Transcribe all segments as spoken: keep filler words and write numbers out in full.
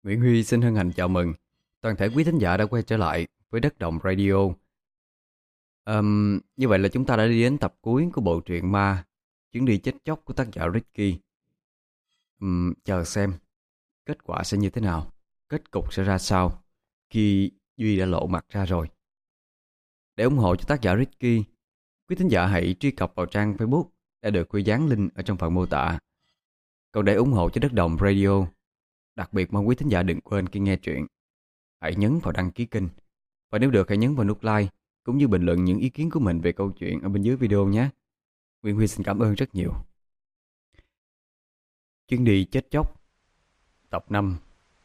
Nguyễn Huy xin hân hạnh chào mừng toàn thể quý thính giả đã quay trở lại với Đất Đồng Radio. Ờm, như vậy là chúng ta đã đi đến tập cuối của bộ truyện ma Chuyến đi chết chóc của tác giả Ricky. Ừm, chờ xem kết quả sẽ như thế nào, kết cục sẽ ra sao khi Duy đã lộ mặt ra rồi. Để ủng hộ cho tác giả Ricky, quý thính giả hãy truy cập vào trang Facebook đã được Huy dán link ở trong phần mô tả. Còn để ủng hộ cho Đất Đồng Radio, đặc biệt mong quý thính giả đừng quên khi nghe truyện hãy nhấn vào đăng ký kênh, và nếu được hãy nhấn vào nút like cũng như bình luận những ý kiến của mình về câu chuyện ở bên dưới video nhé. Nguyễn Huy xin cảm ơn rất nhiều. Chuyến đi chết chóc, tập năm.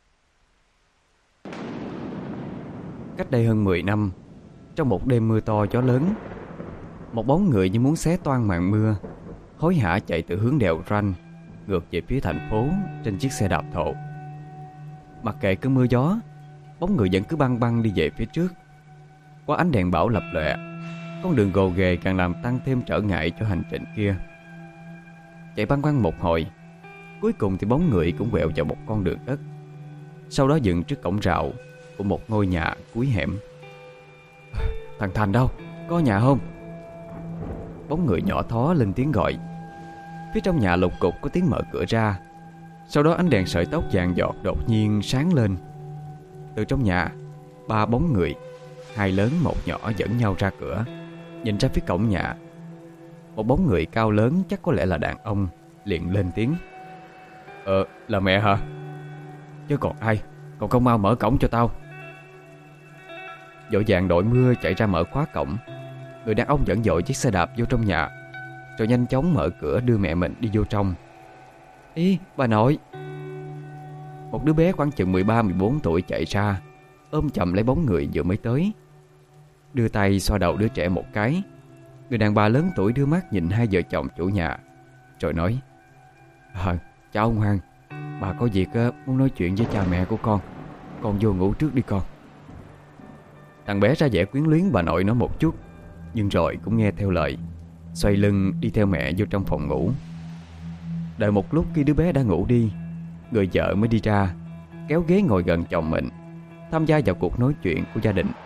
Cách đây hơn mười năm, trong một đêm mưa to gió lớn, một bóng người như muốn xé toang màn mưa hối hả chạy từ hướng đèo Ranh ngược về phía thành phố trên chiếc xe đạp thổ. Mặc kệ cơn mưa gió, bóng người vẫn cứ băng băng đi về phía trước. Qua ánh đèn bão lập lòe, con đường gồ ghề càng làm tăng thêm trở ngại cho hành trình kia. Chạy băng băng một hồi, cuối cùng thì bóng người cũng quẹo vào một con đường đất, sau đó dừng trước cổng rào của một ngôi nhà cuối hẻm. Thằng Thành đâu? Có nhà không? Bóng người nhỏ thó lên tiếng gọi. Phía trong nhà lục cục có tiếng mở cửa ra. Sau đó ánh đèn sợi tóc vàng giọt đột nhiên sáng lên. Từ trong nhà, ba bóng người, hai lớn một nhỏ dẫn nhau ra cửa, nhìn ra phía cổng nhà. Một bóng người cao lớn chắc có lẽ là đàn ông liền lên tiếng. Ờ, là mẹ hả? Chứ còn ai, còn không mau mở cổng cho tao. Vội vàng đội mưa chạy ra mở khóa cổng. Người đàn ông dẫn dội chiếc xe đạp vô trong nhà, rồi nhanh chóng mở cửa đưa mẹ mình đi vô trong. Ý, bà nội. Một đứa bé khoảng chừng mười ba mười bốn tuổi chạy ra, ôm chầm lấy bóng người vừa mới tới, đưa tay xoa đầu đứa trẻ một cái. Người đàn bà lớn tuổi đưa mắt nhìn hai vợ chồng chủ nhà, rồi nói: À, chào ông Hoàng, bà có việc muốn nói chuyện với cha mẹ của con. Con vô ngủ trước đi con. Thằng bé ra vẻ quyến luyến bà nội nó một chút, nhưng rồi cũng nghe theo lời, xoay lưng đi theo mẹ vô trong phòng ngủ. Đợi một lúc khi đứa bé đã ngủ đi, người vợ mới đi ra, kéo ghế ngồi gần chồng mình, tham gia vào cuộc nói chuyện của gia đình.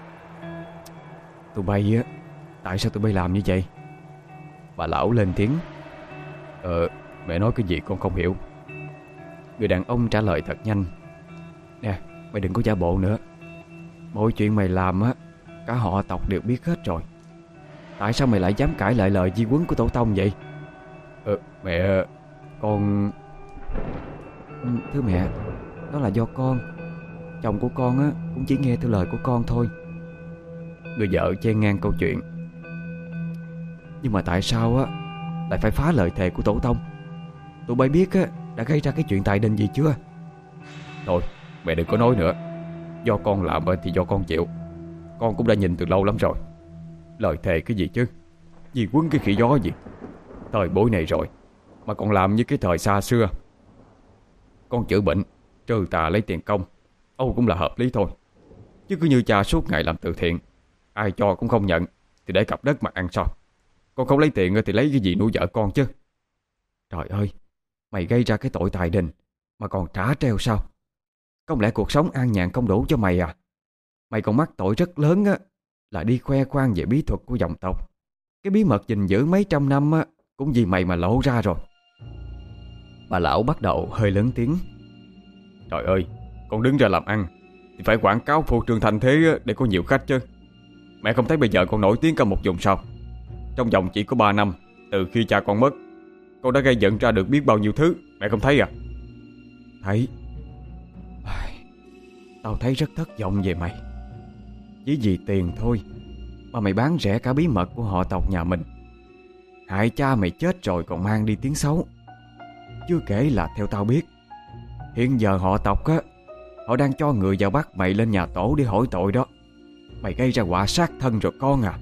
Tụi bay á, tại sao tụi bay làm như vậy? Bà lão lên tiếng. Ờ, mẹ nói cái gì con không hiểu. Người đàn ông trả lời thật nhanh. Nè, mày đừng có giả bộ nữa. Mọi chuyện mày làm á, cả họ tộc đều biết hết rồi. Tại sao mày lại dám cãi lại lời di huấn của tổ tông vậy? Ờ, mẹ, con... Ừ, thưa mẹ, đó là do con. Chồng của con á cũng chỉ nghe theo lời của con thôi. Người vợ chen ngang câu chuyện. Nhưng mà tại sao á lại phải phá lời thề của tổ tông? Tụi bay biết á đã gây ra cái chuyện tài đình gì chưa? Thôi, mẹ đừng có nói nữa. Do con làm thì do con chịu. Con cũng đã nhìn từ lâu lắm rồi. Lời thề cái gì chứ? Di huấn cái khỉ gió gì? Thời buổi này rồi mà còn làm như cái thời xa xưa. Con chữa bệnh, trừ tà lấy tiền công, Âu cũng là hợp lý thôi. Chứ cứ như cha suốt ngày làm từ thiện, ai cho cũng không nhận, thì để cặp đất mà ăn sao? Con không lấy tiền thì lấy cái gì nuôi vợ con chứ? Trời ơi, mày gây ra cái tội tài đình mà còn trả treo sao? Không lẽ cuộc sống an nhàn không đủ cho mày à? Mày còn mắc tội rất lớn á, là đi khoe khoang về bí thuật của dòng tộc. Cái bí mật gìn giữ mấy trăm năm á, cũng vì mày mà lộ ra rồi. Bà lão bắt đầu hơi lớn tiếng. Trời ơi, con đứng ra làm ăn thì phải quảng cáo phô trương thành thế để có nhiều khách chứ. Mẹ không thấy bây giờ con nổi tiếng cả một vùng sao? Trong vòng chỉ có ba năm, từ khi cha con mất, con đã gây dựng ra được biết bao nhiêu thứ. Mẹ không thấy à? Thấy. Tao thấy rất thất vọng về mày. Chỉ vì tiền thôi mà mày bán rẻ cả bí mật của họ tộc nhà mình, hại cha mày chết rồi còn mang đi tiếng xấu. Chưa kể là theo tao biết, hiện giờ họ tộc á, họ đang cho người vào bắt mày lên nhà tổ để hỏi tội đó. Mày gây ra họa sát thân rồi con à.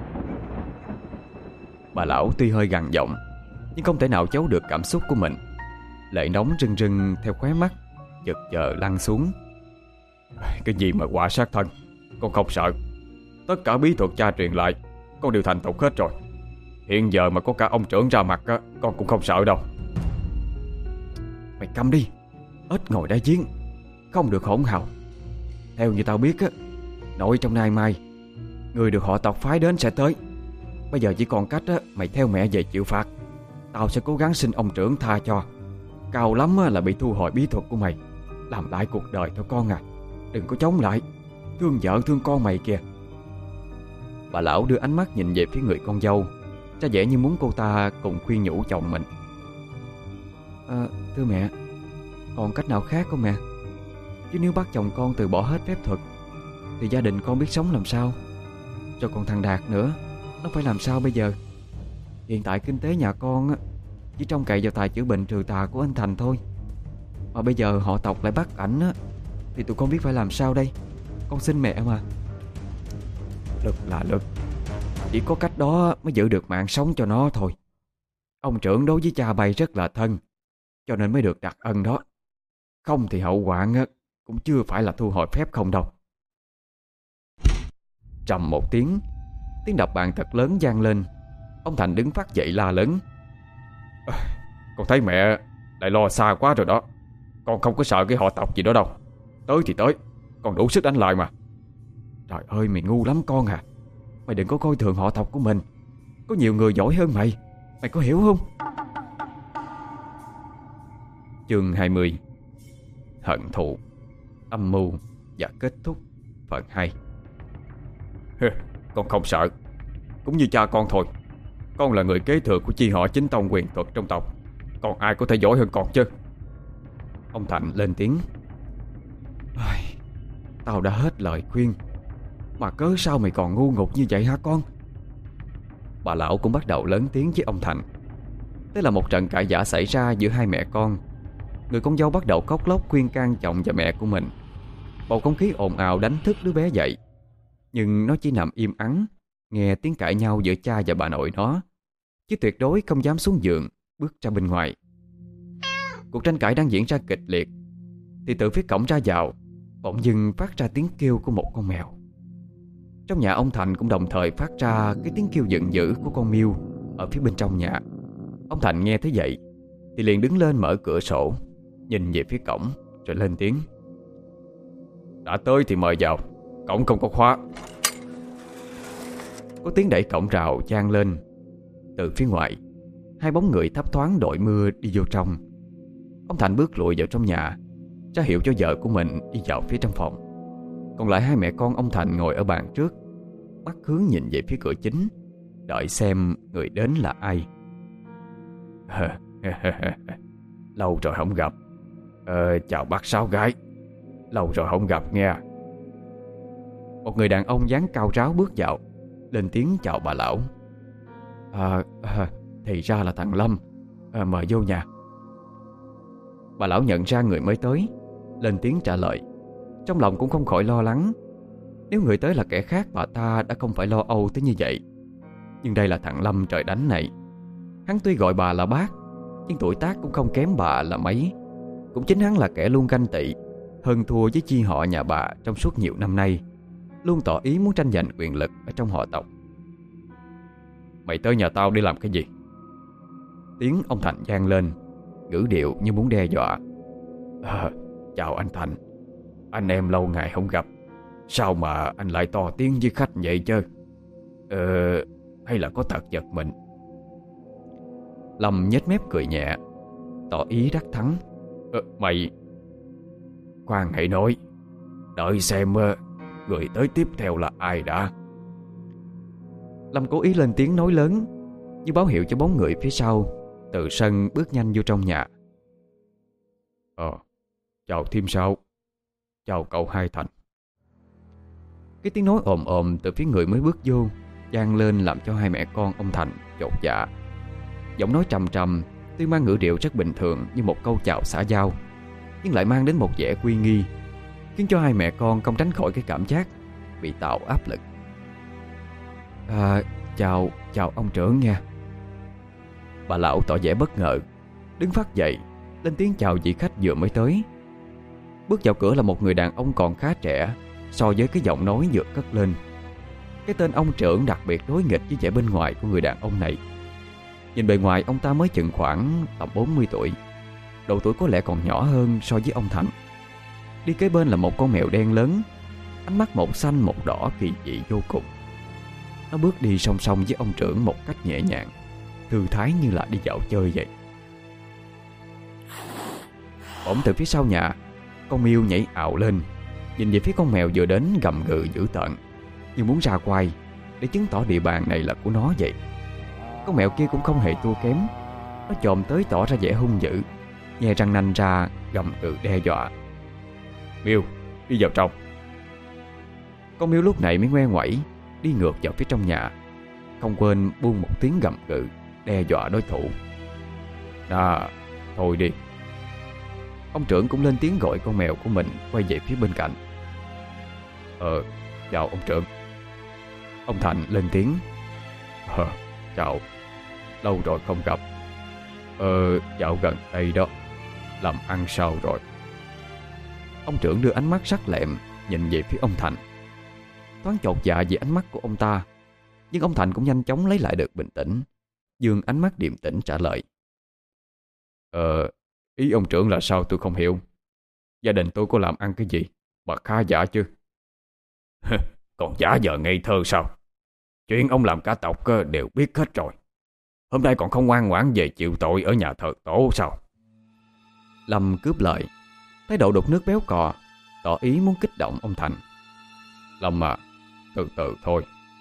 Bà lão tuy hơi gằn giọng, nhưng không thể nào giấu được cảm xúc của mình. Lệ nóng rưng rưng theo khóe mắt, chực chờ lăn xuống. Cái gì mà họa sát thân? Con không sợ. Tất cả bí thuật cha truyền lại con đều thành thục hết rồi. Hiện giờ mà có cả ông trưởng ra mặt á, con cũng không sợ đâu. Mày câm đi, ếch ngồi đáy giếng. không được hỗn hào. Theo như tao biết á, nội trong nay mai người được họ tộc phái đến sẽ tới. Bây giờ chỉ còn cách á, mày theo mẹ về chịu phạt. Tao sẽ cố gắng xin ông trưởng tha cho. Cao lắm á, là bị thu hồi bí thuật của mày. Làm lại cuộc đời thôi con à. Đừng có chống lại. Thương vợ thương con mày kìa. Bà lão đưa ánh mắt nhìn về phía người con dâu, ra vẻ như muốn cô ta cùng khuyên nhủ chồng mình. à, Thưa mẹ, còn cách nào khác không mẹ? Chứ nếu bắt chồng con từ bỏ hết phép thuật thì gia đình con biết sống làm sao? Rồi còn thằng Đạt nữa, nó phải làm sao bây giờ? Hiện tại kinh tế nhà con á, chỉ trông cậy vào tài chữa bệnh trừ tà của anh Thành thôi. Mà bây giờ họ tộc lại bắt ảnh á, thì tụi con biết phải làm sao đây? Con xin mẹ mà. Lực là lực. Chỉ có cách đó mới giữ được mạng sống cho nó thôi. Ông trưởng đối với cha bay rất là thân, cho nên mới được đặc ân đó. Không thì hậu hoạn á, cũng chưa phải là thu hồi phép không đâu. Trầm một tiếng, tiếng đập bàn thật lớn vang lên. Ông Thành đứng phát dậy la lớn. à, Con thấy mẹ lại lo xa quá rồi đó. Con không có sợ cái họ tộc gì đó đâu. Tới thì tới, con đủ sức đánh lại mà. Trời ơi mày ngu lắm con à. Mày đừng có coi thường họ tộc của mình. Có nhiều người giỏi hơn mày. Mày có hiểu không? Chương hai mươi. Hận thù, âm mưu và kết thúc. Phần hai. Con không sợ. Cũng như cha con thôi. Con là người kế thừa của chi họ chính tông quyền thuật trong tộc. Còn ai có thể giỏi hơn con chứ? Ông Thành lên tiếng. Tao đã hết lời khuyên, mà cớ sao mày còn ngu ngục như vậy hả con? Bà lão cũng bắt đầu lớn tiếng với ông Thành. Thế là một trận cãi vã xảy ra giữa hai mẹ con. Người con dâu bắt đầu khóc lóc khuyên can chồng và mẹ của mình. Bầu không khí ồn ào đánh thức đứa bé dậy. Nhưng nó chỉ nằm im ắng, nghe tiếng cãi nhau giữa cha và bà nội nó, chứ tuyệt đối không dám xuống giường bước ra bên ngoài. Cuộc tranh cãi đang diễn ra kịch liệt thì từ phía cổng ra vào bỗng dưng phát ra tiếng kêu của một con mèo. Trong nhà ông Thành cũng đồng thời phát ra cái tiếng kêu giận dữ của con Miu ở phía bên trong nhà. Ông Thành nghe thấy vậy thì liền đứng lên mở cửa sổ, nhìn về phía cổng rồi lên tiếng. Đã tới thì mời vào, cổng không có khóa. Có tiếng đẩy cổng rào vang lên. Từ phía ngoài, hai bóng người thấp thoáng đội mưa đi vô trong. Ông Thành bước lùi vào trong nhà, ra hiệu cho vợ của mình đi vào phía trong phòng. Còn lại hai mẹ con ông Thành ngồi ở bàn trước, mắt hướng nhìn về phía cửa chính, đợi xem người đến là ai. Lâu rồi không gặp. ờ, Chào bác Sáu gái. Lâu rồi không gặp nghe. Một người đàn ông dáng cao ráo bước vào, lên tiếng chào bà lão. À, à thì ra là thằng Lâm. à, Mời vô nhà. Bà lão nhận ra người mới tới, lên tiếng trả lời. Trong lòng cũng không khỏi lo lắng. Nếu người tới là kẻ khác, bà ta đã không phải lo âu tới như vậy. Nhưng đây là thằng Lâm trời đánh này. Hắn tuy gọi bà là bác, nhưng tuổi tác cũng không kém bà là mấy. Cũng chính hắn là kẻ luôn ganh tị, hơn thua với chi họ nhà bà trong suốt nhiều năm nay, luôn tỏ ý muốn tranh giành quyền lực ở trong họ tộc. Mày tới nhà tao để làm cái gì? Tiếng ông Thành vang lên, ngữ điệu như muốn đe dọa. à, Chào anh Thành. Anh em lâu ngày không gặp, sao mà anh lại to tiếng với khách vậy chứ? Ờ, hay là có tật giật mình? Lâm nhếch mép cười nhẹ, tỏ ý đắc thắng. ờ, Mày khoan hãy nói, đợi xem người tới tiếp theo là ai đã. Lâm cố ý lên tiếng nói lớn, như báo hiệu cho bóng người phía sau từ sân bước nhanh vô trong nhà. Ờ, chào Thiêm Sao. Chào cậu Hai Thành. Cái tiếng nói ồm ồm từ phía người mới bước vô vang lên làm cho hai mẹ con ông Thành chột dạ. Giọng nói trầm trầm, tuy mang ngữ điệu rất bình thường như một câu chào xã giao, nhưng lại mang đến một vẻ uy nghi, khiến cho hai mẹ con không tránh khỏi cái cảm giác bị tạo áp lực. À, chào, chào ông trưởng nha. Bà lão tỏ vẻ bất ngờ, đứng phát dậy, lên tiếng chào vị khách vừa mới tới. Bước vào cửa là một người đàn ông còn khá trẻ so với cái giọng nói vừa cất lên. Cái tên ông trưởng đặc biệt đối nghịch với vẻ bên ngoài của người đàn ông này. Nhìn bề ngoài ông ta mới chừng khoảng tầm bốn mươi tuổi, độ tuổi có lẽ còn nhỏ hơn so với ông Thành. Đi kế bên là một con mèo đen lớn, ánh mắt một xanh một đỏ kỳ dị vô cùng. Nó bước đi song song với ông trưởng một cách nhẹ nhàng, thư thái như là đi dạo chơi vậy. Bỗng từ phía sau nhà, con Miêu nhảy ào lên, nhìn về phía con mèo vừa đến, gầm gừ dữ tợn, như muốn ra quay để chứng tỏ địa bàn này là của nó vậy. Con mèo kia cũng không hề thua kém. Nó chồm tới tỏ ra vẻ hung dữ, nhe răng nanh ra gầm gừ đe dọa. Miêu, đi vào trong. Con Miêu lúc này mới ngoe ngoẩy đi ngược vào phía trong nhà, không quên buông một tiếng gầm gừ đe dọa đối thủ. À, thôi đi. Ông trưởng cũng lên tiếng gọi con mèo của mình quay về phía bên cạnh. Ờ, chào ông trưởng. Ông Thành lên tiếng. Ờ, chào. Lâu rồi không gặp. Ờ, dạo gần đây đó, làm ăn sao rồi? Ông trưởng đưa ánh mắt sắc lẹm nhìn về phía ông Thành. Thoáng chột dạ vì ánh mắt của ông ta, nhưng ông Thành cũng nhanh chóng lấy lại được bình tĩnh, dương ánh mắt điềm tĩnh trả lời. Ờ, ý ông trưởng là sao tôi không hiểu. Gia đình tôi có làm ăn cái gì mà khá giả chứ? Còn giả vờ ngây thơ sao? Chuyện ông làm cả tộc đều biết hết rồi. Hôm nay còn không ngoan ngoãn về chịu tội ở nhà thờ tổ sao? Lâm cướp lời, thái độ đục nước béo cò, tỏ ý muốn kích động ông Thành. Lâm à, từ từ thôi.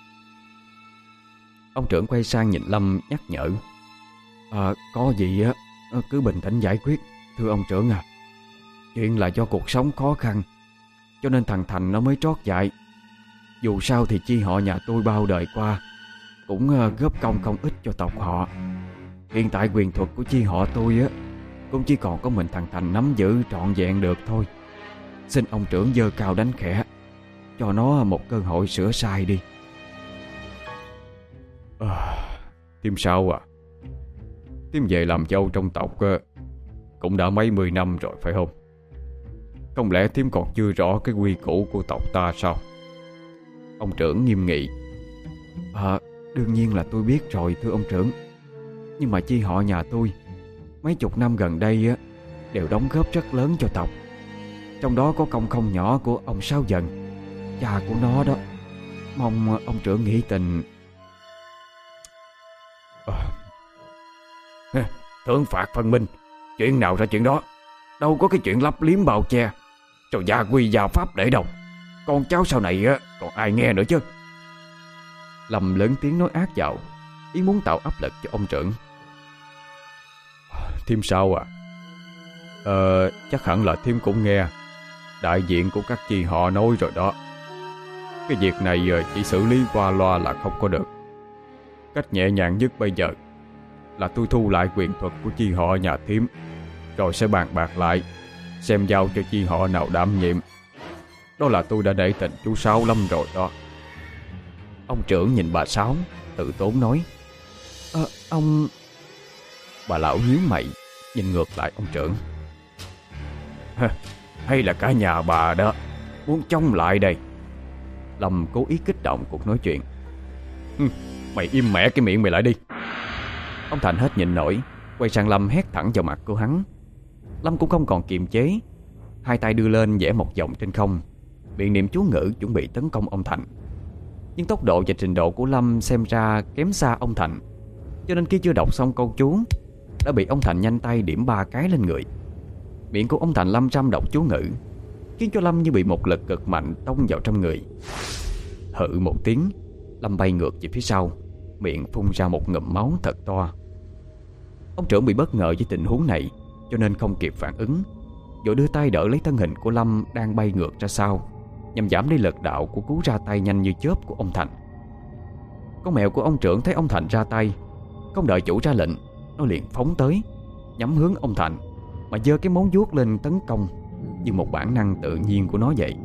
Ông trưởng quay sang nhìn Lâm nhắc nhở. À, có gì á cứ bình tĩnh giải quyết, thưa ông trưởng à. Chuyện là do cuộc sống khó khăn, cho nên thằng Thành nó mới trót dại. Dù sao thì chi họ nhà tôi bao đời qua cũng góp công không ít cho tộc họ. Hiện tại quyền thuật của chi họ tôi á cũng chỉ còn có mình thằng Thành nắm giữ trọn vẹn được thôi. Xin ông trưởng giơ cao đánh khẽ, cho nó một cơ hội sửa sai đi. À, Tim sao à? Tim về làm dâu trong tộc cũng đã mấy mươi năm rồi phải không? Không lẽ Tim còn chưa rõ cái quy củ của tộc ta sao? Ông trưởng nghiêm nghị. À, đương nhiên là tôi biết rồi thưa ông trưởng. Nhưng mà chi họ nhà tôi mấy chục năm gần đây á đều đóng góp rất lớn cho tộc. Trong đó có công không nhỏ của ông Sáu Dần, cha của nó đó. Mong ông trưởng nghĩ tình. À, thưởng phạt phân minh, chuyện nào ra chuyện đó. Đâu có cái chuyện lấp liếm bao che rồi gia quy gia pháp để đâu. Con cháu sau này á còn ai nghe nữa chứ? Lâm lớn tiếng nói ác vào, ý muốn tạo áp lực cho ông trưởng. Thêm sao à? Ờ, chắc hẳn là Thêm cũng nghe đại diện của các chi họ nói rồi đó. Cái việc này chỉ xử lý qua loa là không có được. Cách nhẹ nhàng nhất bây giờ là tôi thu lại quyền thuật của chi họ nhà Thiếm, rồi sẽ bàn bạc lại xem giao cho chi họ nào đảm nhiệm. Đó là tôi đã để tình chú Sáu Lâm rồi đó. Ông trưởng nhìn bà Sáu, tự tốn nói. Ờ, ông... Bà lão nhíu mày, nhìn ngược lại ông trưởng. Hay là cả nhà bà đó muốn chống lại đây? Lâm cố ý kích động cuộc nói chuyện. Mày im mẹ cái miệng mày lại đi. Ông Thành hết nhịn nổi, quay sang Lâm hét thẳng vào mặt của hắn. Lâm cũng không còn kiềm chế, hai tay đưa lên vẽ một vòng trên không, miệng niệm chú ngữ chuẩn bị tấn công ông Thành. Nhưng tốc độ và trình độ của Lâm xem ra kém xa ông Thành, cho nên khi chưa đọc xong câu chú đã bị ông Thành nhanh tay điểm ba cái lên người. Miệng của ông Thành lâm trăm đọc chú ngữ, khiến cho Lâm như bị một lực cực mạnh tông vào trong người. Hự một tiếng, Lâm bay ngược về phía sau, miệng phun ra một ngụm máu thật to. Ông trưởng bị bất ngờ với tình huống này, cho nên không kịp phản ứng, vội đưa tay đỡ lấy thân hình của Lâm đang bay ngược ra sau, nhằm giảm đi lực đạo của cú ra tay nhanh như chớp của ông Thành. Con mèo của ông trưởng thấy ông Thành ra tay, không đợi chủ ra lệnh, nó liền phóng tới, nhắm hướng ông Thành mà giơ cái móng vuốt lên tấn công như một bản năng tự nhiên của nó vậy.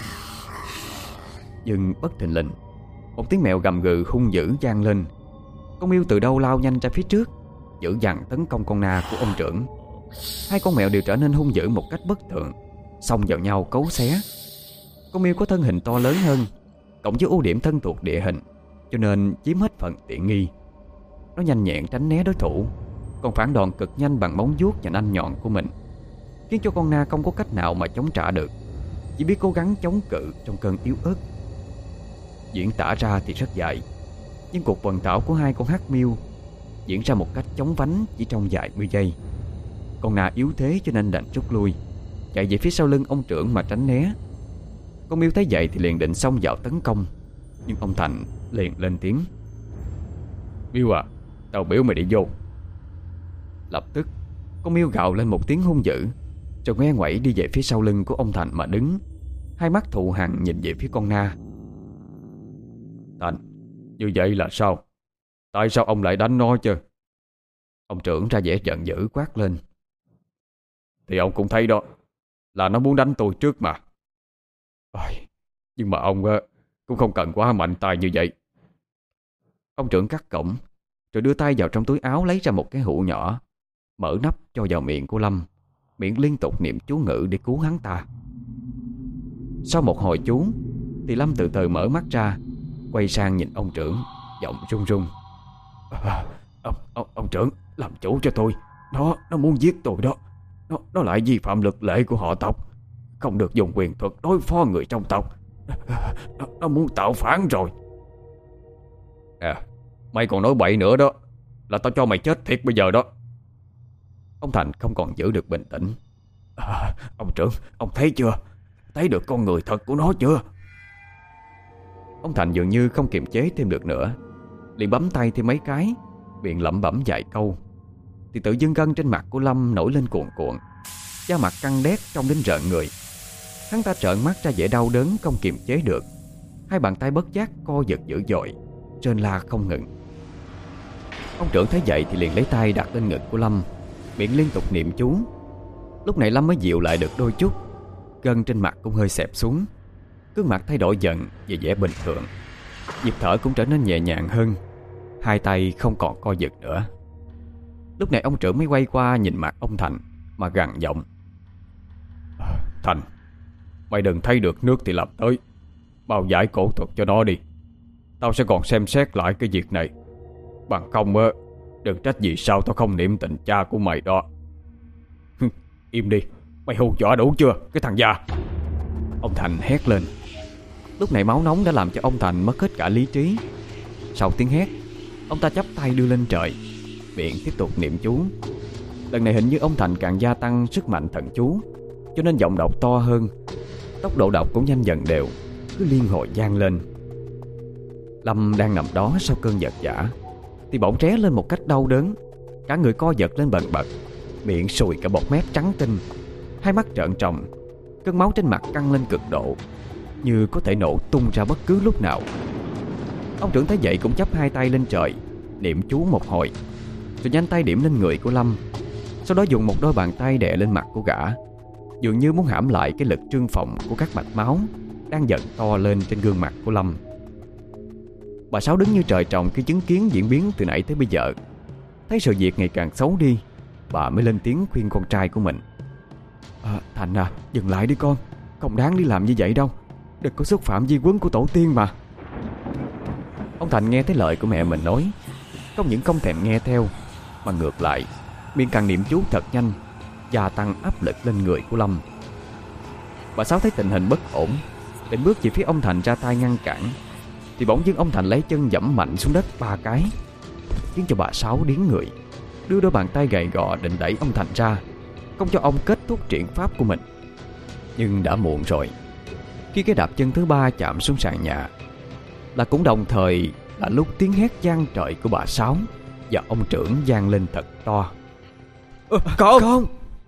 Nhưng bất thình lình, một tiếng mèo gầm gừ hung dữ vang lên. Con Miêu từ đâu lao nhanh ra phía trước, dữ dằn tấn công con Na của ông trưởng. Hai con mèo đều trở nên hung dữ một cách bất thường, xông vào nhau cấu xé. Con Miêu có thân hình to lớn hơn, cộng với ưu điểm thân thuộc địa hình, cho nên chiếm hết phần tiện nghi. Nó nhanh nhẹn tránh né đối thủ, còn phản đòn cực nhanh bằng móng vuốt và nanh nhọn của mình, khiến cho con Na không có cách nào mà chống trả được. chỉ biết cố gắng chống cự trong cơn yếu ớt. Diễn tả ra thì rất dài, nhưng cuộc vận tảo của hai con hắc miêu diễn ra một cách chóng vánh chỉ trong vài mươi giây. Con Na yếu thế cho nên đành rút lui, chạy về phía sau lưng ông trưởng mà tránh né. Con miêu thấy vậy thì liền định xông vào tấn công, nhưng ông Thành liền lên tiếng: "Miêu à, tao biểu mày đi vô." Lập tức con miêu gào lên một tiếng hung dữ, rồi ngoe ngoẩy đi về phía sau lưng của ông Thành mà đứng, hai mắt thù hằn nhìn về phía con Na. "Thành, như vậy là sao? Tại sao ông lại đánh nó chứ?" Ông trưởng ra vẻ giận dữ quát lên. "Thì ông cũng thấy đó, là nó muốn đánh tôi trước mà. Ôi, nhưng mà ông cũng không cần quá mạnh tay như vậy." Ông trưởng cắt cổng, rồi đưa tay vào trong túi áo lấy ra một cái hũ nhỏ, mở nắp cho vào miệng của Lâm, miệng liên tục niệm chú ngữ để cứu hắn ta. Sau một hồi chú thì Lâm từ từ mở mắt ra, quay sang nhìn ông trưởng, giọng run run: à, ông, ông, ông trưởng, làm chủ cho tôi. Nó nó muốn giết tôi đó. Nó, nó lại vi phạm luật lệ của họ tộc, không được dùng quyền thuật đối phó người trong tộc. Nó, nó muốn tạo phản rồi. À, mày còn nói bậy nữa đó là tao cho mày chết thiệt bây giờ đó. Ông Thành không còn giữ được bình tĩnh. À, ông trưởng, ông thấy chưa? Thấy được con người thật của nó chưa? Ông Thành dường như không kiềm chế thêm được nữa, liền bấm tay thêm mấy cái, miệng lẩm bẩm vài câu, thì tự dưng gân trên mặt của Lâm nổi lên cuồn cuộn, da mặt căng đét trông đến rợn người. Hắn ta trợn mắt ra vẻ đau đớn không kiềm chế được, hai bàn tay bất giác co giật dữ dội, rên la không ngừng. Ông trưởng thấy vậy thì liền lấy tay đặt lên ngực của Lâm, miệng liên tục niệm chú. Lúc này Lâm mới dịu lại được đôi chút, gân trên mặt cũng hơi xẹp xuống, gương mặt thay đổi dần về vẻ bình thường, nhịp thở cũng trở nên nhẹ nhàng hơn, hai tay không còn co giật nữa. Lúc này ông trưởng mới quay qua nhìn mặt ông Thành mà gằn giọng: Thành, mày đừng thấy được nước thì lập tới, bao giải cổ thuật cho nó đi. Tao sẽ còn xem xét lại cái việc này. Bằng không á, đừng trách gì sao tao không niệm tình cha của mày đó. Im đi, mày hù dọa đủ chưa cái thằng già? Ông Thành hét lên. Lúc này máu nóng đã làm cho ông Thành mất hết cả lý trí. Sau tiếng hét, ông ta chắp tay đưa lên trời, miệng tiếp tục niệm chú. Lần này hình như ông Thành càng gia tăng sức mạnh thần chú, cho nên giọng đọc to hơn, tốc độ đọc cũng nhanh dần đều, cứ liên hồi vang lên. Lâm đang nằm đó sau cơn giật giã thì bỗng ré lên một cách đau đớn, cả người co giật lên bần bật, miệng sùi cả bọt mép trắng tinh, hai mắt trợn tròn, cơn máu trên mặt căng lên cực độ, như có thể nổ tung ra bất cứ lúc nào. Ông trưởng thấy vậy cũng chắp hai tay lên trời, niệm chú một hồi, rồi nhanh tay điểm lên người của Lâm, sau đó dùng một đôi bàn tay đè lên mặt của gã, dường như muốn hãm lại cái lực trương phồng của các mạch máu đang dần to lên trên gương mặt của Lâm. Bà Sáu đứng như trời trồng khi chứng kiến diễn biến từ nãy tới bây giờ. Thấy sự việc ngày càng xấu đi, bà mới lên tiếng khuyên con trai của mình: à, Thành à, dừng lại đi con, không đáng đi làm như vậy đâu, đừng có xúc phạm di huấn của tổ tiên mà. Ông Thành nghe thấy lời của mẹ mình nói, không những không thèm nghe theo, mà ngược lại miệng càng niệm chú thật nhanh, gia tăng áp lực lên người của Lâm. Bà Sáu thấy tình hình bất ổn, định bước về phía ông Thành ra tay ngăn cản, thì bỗng dưng ông Thành lấy chân giẫm mạnh xuống đất ba cái, khiến cho bà Sáu điếng người, đưa đôi bàn tay gầy gò định đẩy ông Thành ra, không cho ông kết thúc triển pháp của mình. Nhưng đã muộn rồi. Khi cái đạp chân thứ ba chạm xuống sàn nhà, là cũng đồng thời là lúc tiếng hét vang trời của bà Sáu và ông trưởng vang lên thật to: à, Con! Con!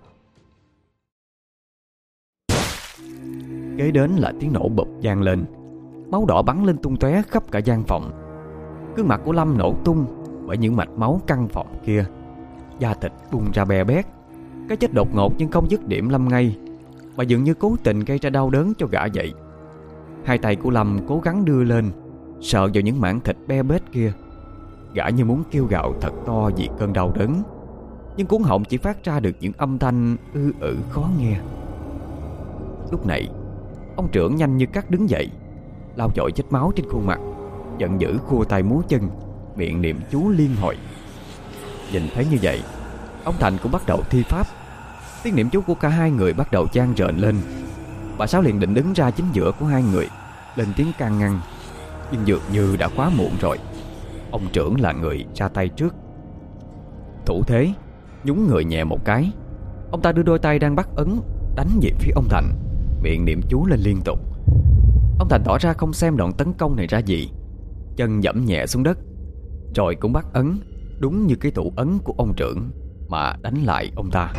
Kế đến là tiếng nổ bụp vang lên, máu đỏ bắn lên tung tóe khắp cả gian phòng. Gương mặt của Lâm nổ tung bởi những mạch máu căng phòng kia, da thịt bung ra bè bét. Cái chết đột ngột nhưng không dứt điểm Lâm ngay, mà dường như cố tình gây ra đau đớn cho gã vậy. Hai tay của Lâm cố gắng đưa lên, sờ vào những mảng thịt be bết kia. Gã như muốn kêu gào thật to vì cơn đau đớn, nhưng cuống họng chỉ phát ra được những âm thanh ư ử khó nghe. Lúc này, ông trưởng nhanh như cắt đứng dậy, lau dội vết máu trên khuôn mặt, giận dữ khua tay múa chân, miệng niệm chú liên hồi. Nhìn thấy như vậy, ông Thành cũng bắt đầu thi pháp. Tiếng niệm chú của cả hai người bắt đầu vang rền lên. Bà Sáu liền định đứng ra chính giữa của hai người, lên tiếng can ngăn, nhưng dường như đã quá muộn rồi. Ông trưởng là người ra tay trước. Thủ thế, nhún người nhẹ một cái. Ông ta đưa đôi tay đang bắt ấn đánh về phía ông Thành, miệng niệm chú lên liên tục. Ông Thành tỏ ra không xem đoạn tấn công này ra gì, chân dẫm nhẹ xuống đất, rồi cũng bắt ấn đúng như cái thủ ấn của ông trưởng mà đánh lại ông ta.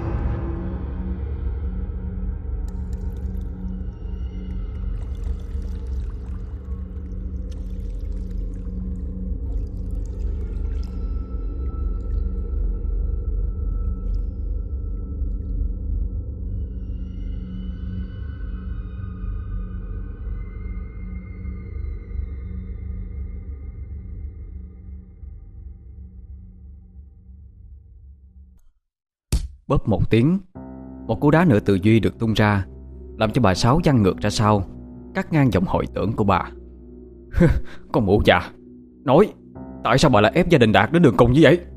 Bóp một tiếng, một cú đá nữa từ Duy được tung ra, làm cho bà Sáu văng ngược ra sau, cắt ngang dòng hồi tưởng của bà. Con mụ già, nói tại sao bà lại ép gia đình Đạt đến đường cùng như vậy?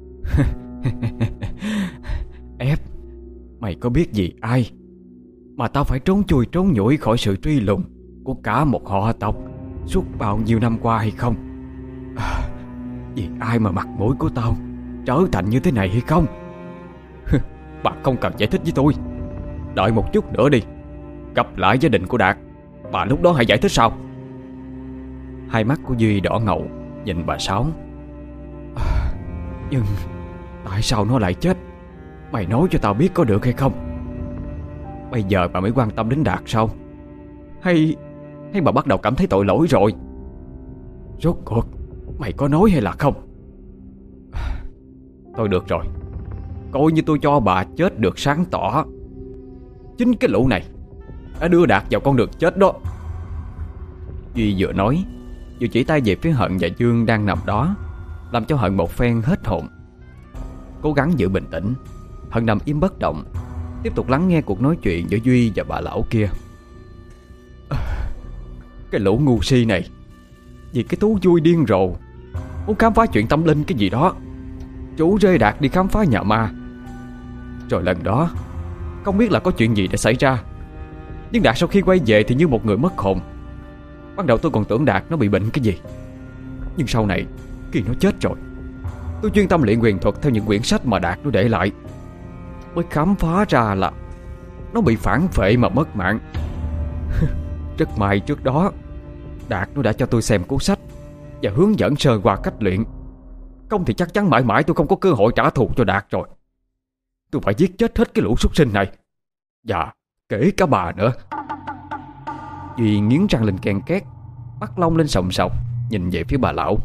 Ép? Mày có biết gì ai mà tao phải trốn chui trốn nhủi khỏi sự truy lùng của cả một họ tộc suốt bao nhiêu năm qua hay không? À, vì ai mà mặt mũi của tao trở thành như thế này hay không? Bà không cần giải thích với tôi. Đợi một chút nữa đi, gặp lại gia đình của Đạt, bà lúc đó hãy giải thích sao? Hai mắt của Duy đỏ ngầu nhìn bà Sáu. À, nhưng tại sao nó lại chết? Mày nói cho tao biết có được hay không? Bây giờ bà mới quan tâm đến Đạt sao? Hay Hay bà bắt đầu cảm thấy tội lỗi rồi? Rốt cuộc mày có nói hay là không? À, thôi được rồi, coi như tôi cho bà chết được sáng tỏ. Chính cái lũ này đã đưa Đạt vào con đường chết đó. Duy vừa nói vừa chỉ tay về phía Hận và Dương đang nằm đó, làm cho Hận một phen hết hồn. Cố gắng giữ bình tĩnh, Hận nằm im bất động, tiếp tục lắng nghe cuộc nói chuyện giữa Duy và bà lão kia. À, cái lũ ngu si này vì cái thú vui điên rồ muốn khám phá chuyện tâm linh cái gì đó, chủ rơi Đạt đi khám phá nhà ma. Rồi lần đó không biết là có chuyện gì đã xảy ra, nhưng Đạt sau khi quay về thì như một người mất hồn. Ban đầu tôi còn tưởng Đạt nó bị bệnh cái gì, nhưng sau này khi nó chết rồi, tôi chuyên tâm luyện quyền thuật theo những quyển sách mà Đạt nó để lại, mới khám phá ra là nó bị phản phệ mà mất mạng. Rất may trước đó Đạt nó đã cho tôi xem cuốn sách và hướng dẫn sơ qua cách luyện. Không thì chắc chắn mãi mãi tôi không có cơ hội trả thù cho Đạt rồi. Tôi phải giết chết hết cái lũ súc sinh này, và kể cả bà nữa. Duy nghiến răng lên ken két, bắt lông lên sòng sọc, nhìn về phía bà lão.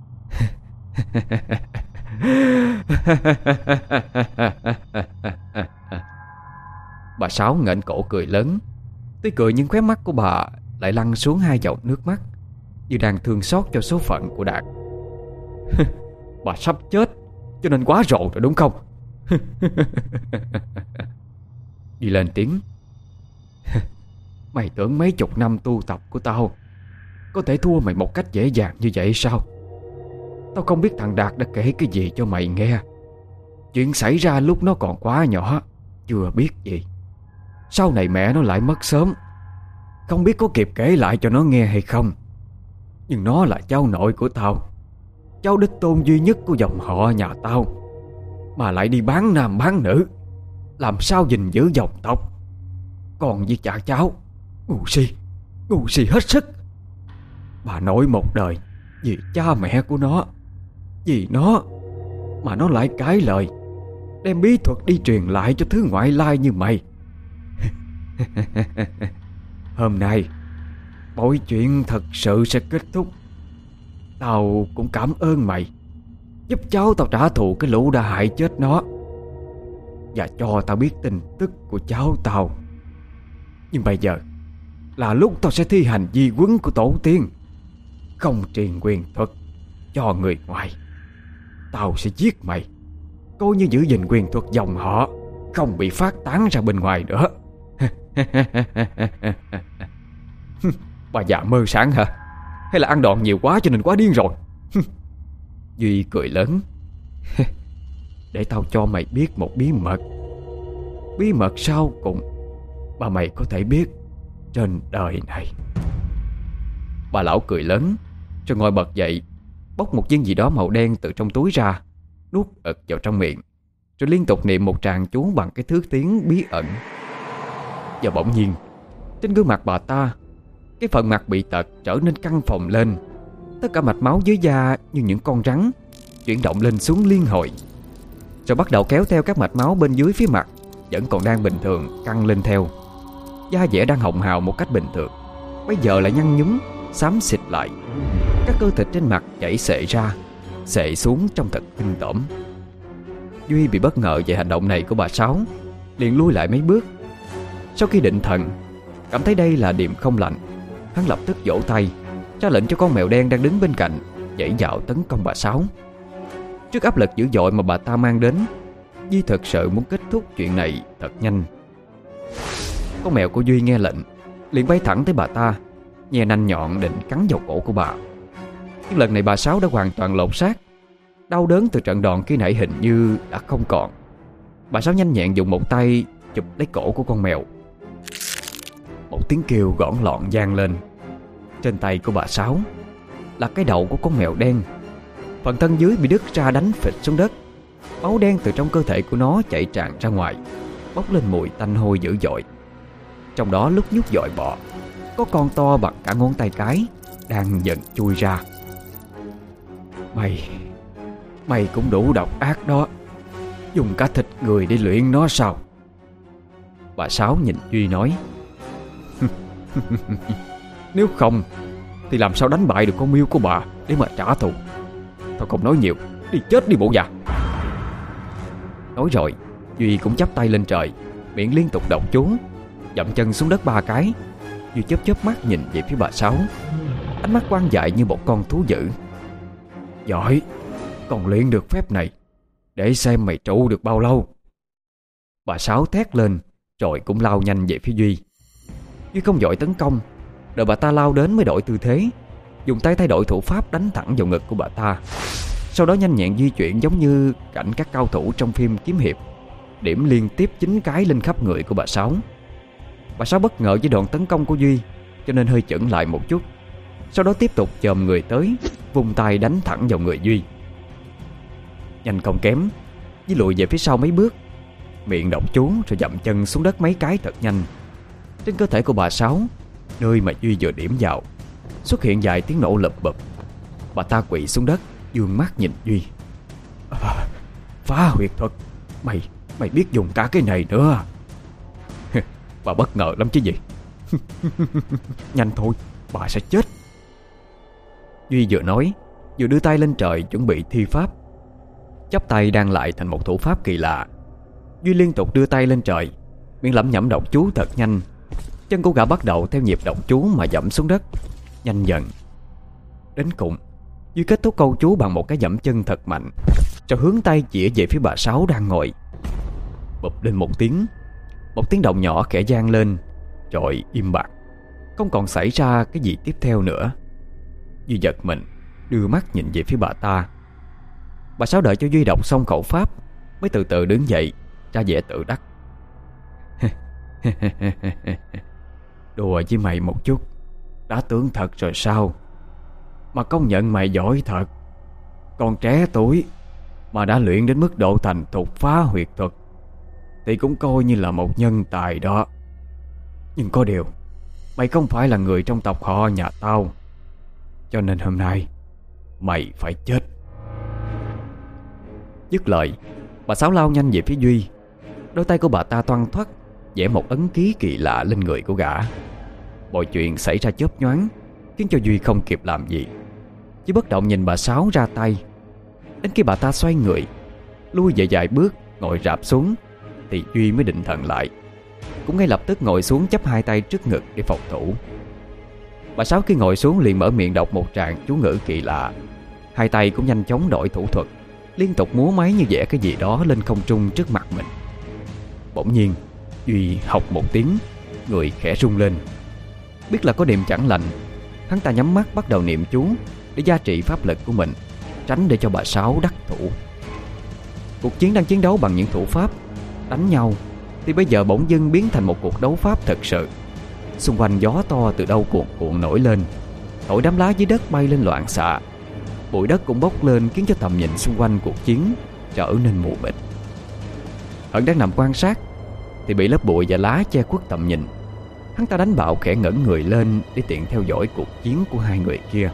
Bà Sáu nghển cổ cười lớn. Tuy cười nhưng khóe mắt của bà lại lăn xuống hai giọt nước mắt, như đang thương xót cho số phận của Đạt. Bà sắp chết cho nên quá rộ rồi đúng không? Đi lên tiếng. Mày tưởng mấy chục năm tu tập của tao có thể thua mày một cách dễ dàng như vậy sao? Tao không biết thằng Đạt đã kể cái gì cho mày nghe. Chuyện xảy ra lúc nó còn quá nhỏ, chưa biết gì. Sau này mẹ nó lại mất sớm, không biết có kịp kể lại cho nó nghe hay không. Nhưng nó là cháu nội của tao, cháu đích tôn duy nhất của dòng họ nhà tao, mà lại đi bán nam bán nữ, làm sao gìn giữ dòng tộc. Còn với cha cháu, ngu si, ngu si hết sức. Bà nội một đời vì cha mẹ của nó, vì nó mà nó lại cãi lời, đem bí thuật đi truyền lại cho thứ ngoại lai như mày. Hôm nay mọi chuyện thật sự sẽ kết thúc. Tao cũng cảm ơn mày giúp cháu tao trả thù cái lũ đã hại chết nó, và cho tao biết tin tức của cháu tao. Nhưng bây giờ là lúc tao sẽ thi hành di huấn của tổ tiên, không truyền quyền thuật cho người ngoài. Tao sẽ giết mày, coi như giữ gìn quyền thuật dòng họ không bị phát tán ra bên ngoài nữa. Bà già mơ sáng hả? Hay là ăn đòn nhiều quá cho nên quá điên rồi? Duy cười lớn. Để tao cho mày biết một bí mật. Bí mật sau cùng mà mày có thể biết trên đời này. Bà lão cười lớn, rồi ngồi bật dậy, bóc một viên gì đó màu đen từ trong túi ra, nuốt ực vào trong miệng, rồi liên tục niệm một tràng chú bằng cái thứ tiếng bí ẩn. Và bỗng nhiên, trên gương mặt bà ta, cái phần mặt bị tật trở nên căng phồng lên. Tất cả mạch máu dưới da như những con rắn chuyển động lên xuống liên hồi, rồi bắt đầu kéo theo các mạch máu bên dưới phía mặt vẫn còn đang bình thường căng lên theo. Da dẻ đang hồng hào một cách bình thường, bây giờ lại nhăn nhúm, xám xịt lại. Các cơ thịt trên mặt chảy xệ ra, xệ xuống trong thật kinh tởm. Duy bị bất ngờ về hành động này của bà Sáu, liền lui lại mấy bước. Sau khi định thần, cảm thấy đây là điềm không lành, hắn lập tức vỗ tay ra lệnh cho con mèo đen đang đứng bên cạnh dãy dạo tấn công bà Sáu. Trước áp lực dữ dội mà bà ta mang đến, Duy thật sự muốn kết thúc chuyện này thật nhanh. Con mèo của Duy nghe lệnh liền bay thẳng tới bà ta, nhe nanh nhọn định cắn vào cổ của bà. Nhưng lần này bà Sáu đã hoàn toàn lột xác. Đau đớn từ trận đòn khi nãy hình như đã không còn. Bà Sáu nhanh nhẹn dùng một tay chụp lấy cổ của con mèo. Một tiếng kêu gõn lọn vang lên. Trên tay của bà Sáu là cái đầu của con mèo đen. Phần thân dưới bị đứt ra đánh phịch xuống đất. Máu đen từ trong cơ thể của nó chảy tràn ra ngoài, bốc lên mùi tanh hôi dữ dội. Trong đó lúc nhúc dội bọ, có con to bằng cả ngón tay cái đang dần chui ra. Mày Mày cũng đủ độc ác đó, dùng cả thịt người để luyện nó sao? Bà Sáu nhìn Duy nói. Nếu không thì làm sao đánh bại được con miêu của bà để mà trả thù? Thôi không nói nhiều, đi chết đi bộ già. Nói rồi, Duy cũng chắp tay lên trời, miệng liên tục đọc chú, dậm chân xuống đất ba cái. Duy chớp chớp mắt nhìn về phía bà Sáu, ánh mắt quan dại như một con thú dữ. Giỏi, còn luyện được phép này, để xem mày trụ được bao lâu. Bà Sáu thét lên, rồi cũng lao nhanh về phía Duy. Duy không vội tấn công, đợi bà ta lao đến mới đổi tư thế, dùng tay thay đổi thủ pháp đánh thẳng vào ngực của bà ta. Sau đó nhanh nhẹn di chuyển giống như cảnh các cao thủ trong phim kiếm hiệp, điểm liên tiếp chín cái lên khắp người của bà Sáu. Bà Sáu bất ngờ với đòn tấn công của Duy, cho nên hơi chững lại một chút. Sau đó tiếp tục chồm người tới, vùng tay đánh thẳng vào người Duy. Nhanh không kém, Duy lùi về phía sau mấy bước, miệng đọc chú rồi dậm chân xuống đất mấy cái thật nhanh. Trên cơ thể của bà Sáu, nơi mà Duy vừa điểm vào, xuất hiện vài tiếng nổ lụp bụp. Bà ta quỵ xuống đất, dương mắt nhìn Duy. À, phá huyệt thuật, Mày Mày biết dùng cả cái này nữa. Bà bất ngờ lắm chứ gì. Nhanh thôi, bà sẽ chết. Duy vừa nói, vừa đưa tay lên trời chuẩn bị thi pháp. Chắp tay đang lại thành một thủ pháp kỳ lạ. Duy liên tục đưa tay lên trời, miệng lẩm nhẩm đọc chú thật nhanh. Chân của gã bắt đầu theo nhịp đọc chú mà dẫm xuống đất, nhanh dần. Đến cùng, Duy kết thúc câu chú bằng một cái dẫm chân thật mạnh, rồi hướng tay chĩa về phía bà Sáu đang ngồi. Bụp lên một tiếng, một tiếng động nhỏ khẽ vang lên, rồi im bặt, không còn xảy ra cái gì tiếp theo nữa. Duy giật mình, đưa mắt nhìn về phía bà ta. Bà Sáu đợi cho Duy đọc xong khẩu pháp mới từ từ đứng dậy, ra vẻ tự đắc. Đùa với mày một chút, đã tưởng thật rồi sao? Mà công nhận mày giỏi thật. Còn trẻ tuổi mà đã luyện đến mức độ thành thục phá huyệt thuật thì cũng coi như là một nhân tài đó. Nhưng có điều, mày không phải là người trong tộc họ nhà tao, cho nên hôm nay mày phải chết. Dứt lời, bà Sáu lao nhanh về phía Duy. Đôi tay của bà ta toăn thoắt vẽ một ấn ký kỳ lạ lên người của gã. Mọi chuyện xảy ra chớp nhoáng, khiến cho Duy không kịp làm gì, chỉ bất động nhìn bà Sáu ra tay. Đến khi bà ta xoay người, lui về vài bước, ngồi rạp xuống, thì Duy mới định thần lại, cũng ngay lập tức ngồi xuống chắp hai tay trước ngực để phòng thủ. Bà Sáu khi ngồi xuống liền mở miệng đọc một tràng chú ngữ kỳ lạ. Hai tay cũng nhanh chóng đổi thủ thuật, liên tục múa máy như vẽ cái gì đó lên không trung trước mặt mình. Bỗng nhiên Duy học một tiếng, người khẽ rung lên. Biết là có điểm chẳng lành, hắn ta nhắm mắt bắt đầu niệm chú để gia trị pháp lực của mình, tránh để cho bà Sáu đắc thủ. Cuộc chiến đang chiến đấu bằng những thủ pháp đánh nhau thì bây giờ bỗng dưng biến thành một cuộc đấu pháp thật sự. Xung quanh gió to từ đâu cuồn cuộn nổi lên, thổi đám lá dưới đất bay lên loạn xạ. Bụi đất cũng bốc lên khiến cho tầm nhìn xung quanh cuộc chiến trở nên mù mịt. Hận đang nằm quan sát thì bị lớp bụi và lá che khuất tầm nhìn. Hắn ta đánh bạo khẽ ngẩng người lên để tiện theo dõi cuộc chiến của hai người kia.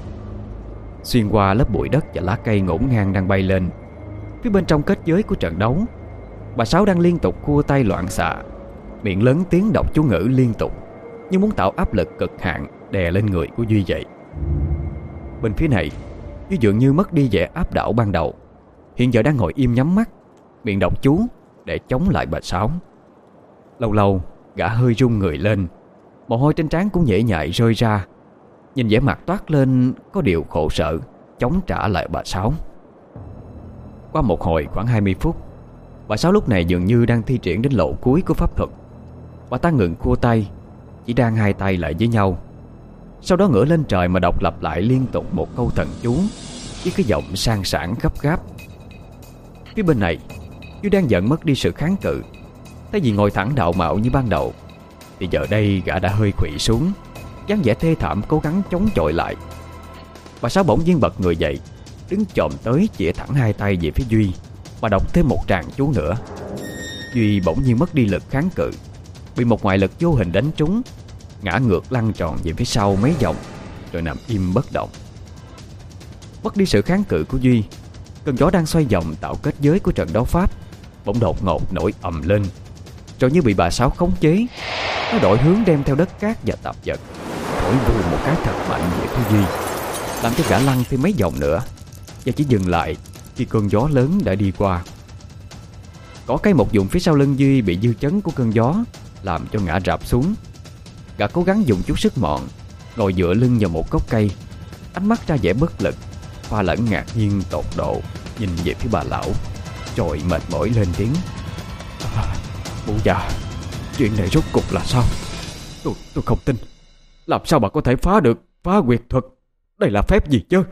Xuyên qua lớp bụi đất và lá cây ngổn ngang đang bay lên, phía bên trong kết giới của trận đấu, bà Sáu đang liên tục khua tay loạn xạ, miệng lớn tiếng đọc chú ngữ liên tục, như muốn tạo áp lực cực hạn đè lên người của Duy vậy. Bên phía này, Duy dường như mất đi vẻ áp đảo ban đầu, hiện giờ đang ngồi im nhắm mắt, miệng đọc chú để chống lại bà Sáu. Lâu lâu gã hơi run người lên, mồ hôi trên trán cũng nhễ nhại rơi ra. Nhìn vẻ mặt toát lên có điều khổ sở, chống trả lại bà Sáu. Qua một hồi khoảng hai mươi phút, bà Sáu lúc này dường như đang thi triển đến lộ cuối của pháp thuật. Bà ta ngừng khua tay, chỉ đang hai tay lại với nhau, sau đó ngửa lên trời mà đọc lặp lại liên tục một câu thần chú với cái giọng sang sảng gấp gáp. Phía bên này, Duy đang giận mất đi sự kháng cự. Thay vì ngồi thẳng đạo mạo như ban đầu, thì giờ đây gã đã hơi khuỵu xuống, dáng vẻ thê thảm cố gắng chống chọi lại. Bà Sáu bỗng nhiên bật người dậy, đứng chồm tới chĩa thẳng hai tay về phía Duy, và đọc thêm một tràng chú nữa. Duy bỗng nhiên mất đi lực kháng cự, bị một ngoại lực vô hình đánh trúng, ngã ngược lăn tròn về phía sau mấy vòng, rồi nằm im bất động. Mất đi sự kháng cự của Duy, cơn gió đang xoay vòng tạo kết giới của trận đấu pháp bỗng đột ngột nổi ầm lên, rồi như bị bà Sáu khống chế, nó đổi hướng đem theo đất cát và tạp vật, thổi vù một cái thật mạnh về phía Duy, làm cho gã lăn thêm mấy vòng nữa, và chỉ dừng lại khi cơn gió lớn đã đi qua. Cỏ cây một vùng phía sau lưng Duy bị dư chấn của cơn gió làm cho ngã rạp xuống. Gã cố gắng dùng chút sức mọn, ngồi dựa lưng vào một gốc cây, ánh mắt ra vẻ bất lực, pha lẫn ngạc nhiên tột độ, nhìn về phía bà lão, rồi mệt mỏi lên tiếng: à, Mụ già, chuyện này rốt cục là sao? Tôi tôi không tin. Làm sao bà có thể phá được phá quyệt thuật? Đây là phép gì chứ?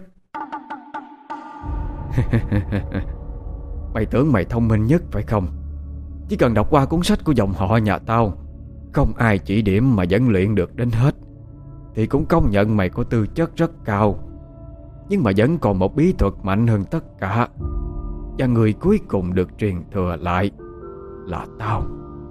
Mày tưởng mày thông minh nhất phải không? Chỉ cần đọc qua cuốn sách của dòng họ nhà tao, không ai chỉ điểm mà vẫn luyện được đến hết, thì cũng công nhận mày có tư chất rất cao. Nhưng mà vẫn còn một bí thuật mạnh hơn tất cả, và người cuối cùng được truyền thừa lại là tao.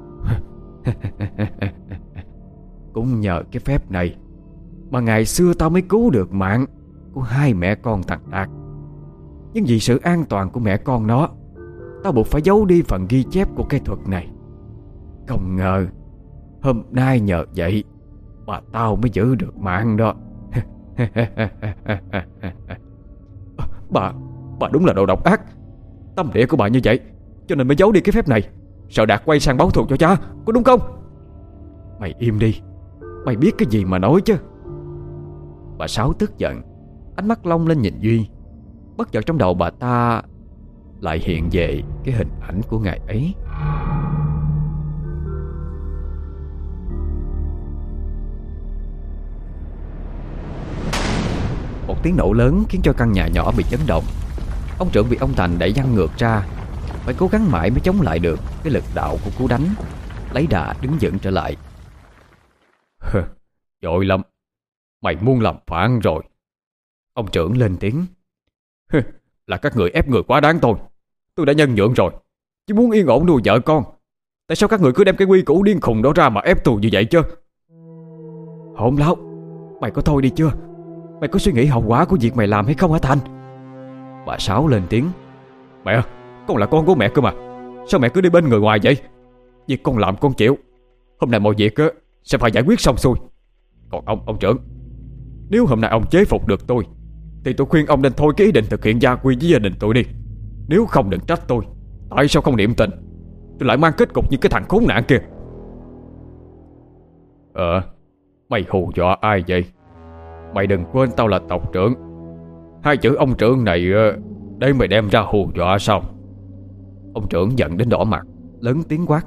Cũng nhờ cái phép này mà ngày xưa tao mới cứu được mạng của hai mẹ con thằng Đạt. Nhưng vì sự an toàn của mẹ con nó, tao buộc phải giấu đi phần ghi chép của cái thuật này. Không ngờ hôm nay nhờ vậy mà tao mới giữ được mạng đó. Bà Bà đúng là đồ độc ác. Tâm địa của bà như vậy, cho nên mới giấu đi cái phép này, sợ Đạt quay sang báo thù cho cha, có đúng không? Mày im đi, mày biết cái gì mà nói chứ? Bà Sáu tức giận, ánh mắt long lên nhìn Duy. Bất chợt trong đầu bà ta lại hiện về cái hình ảnh của ngày ấy. Một tiếng nổ lớn khiến cho căn nhà nhỏ bị chấn động. Ông trưởng bị ông Thành đẩy văng ngược ra, phải cố gắng mãi mới chống lại được cái lực đạo của cú đánh, lấy đà đứng vững trở lại. Dội lắm, mày muốn làm phản rồi. Ông trưởng lên tiếng. Là các người ép người quá đáng tôi. Tôi đã nhân nhượng rồi, chỉ muốn yên ổn nuôi vợ con. Tại sao các người cứ đem cái quy củ điên khùng đó ra mà ép tù như vậy chứ? Hỗn láo, mày có thôi đi chưa? Mày có suy nghĩ hậu quả của việc mày làm hay không hả Thành? Bà Sáu lên tiếng. Mẹ, con là con của mẹ cơ mà, sao mẹ cứ đi bên người ngoài vậy? Việc con làm con chịu. Hôm nay mọi việc sẽ phải giải quyết xong xuôi. Còn ông, ông trưởng, nếu hôm nay ông chế phục được tôi, thì tôi khuyên ông nên thôi cái ý định thực hiện gia quy với gia đình tôi đi. Nếu không đừng trách tôi tại sao không niệm tình, tôi lại mang kết cục như cái thằng khốn nạn kia. Ờ, mày hù dọa ai vậy? Mày đừng quên tao là tộc trưởng. Hai chữ ông trưởng này để mày đem ra hù dọa sao? Ông trưởng giận đến đỏ mặt, lớn tiếng quát.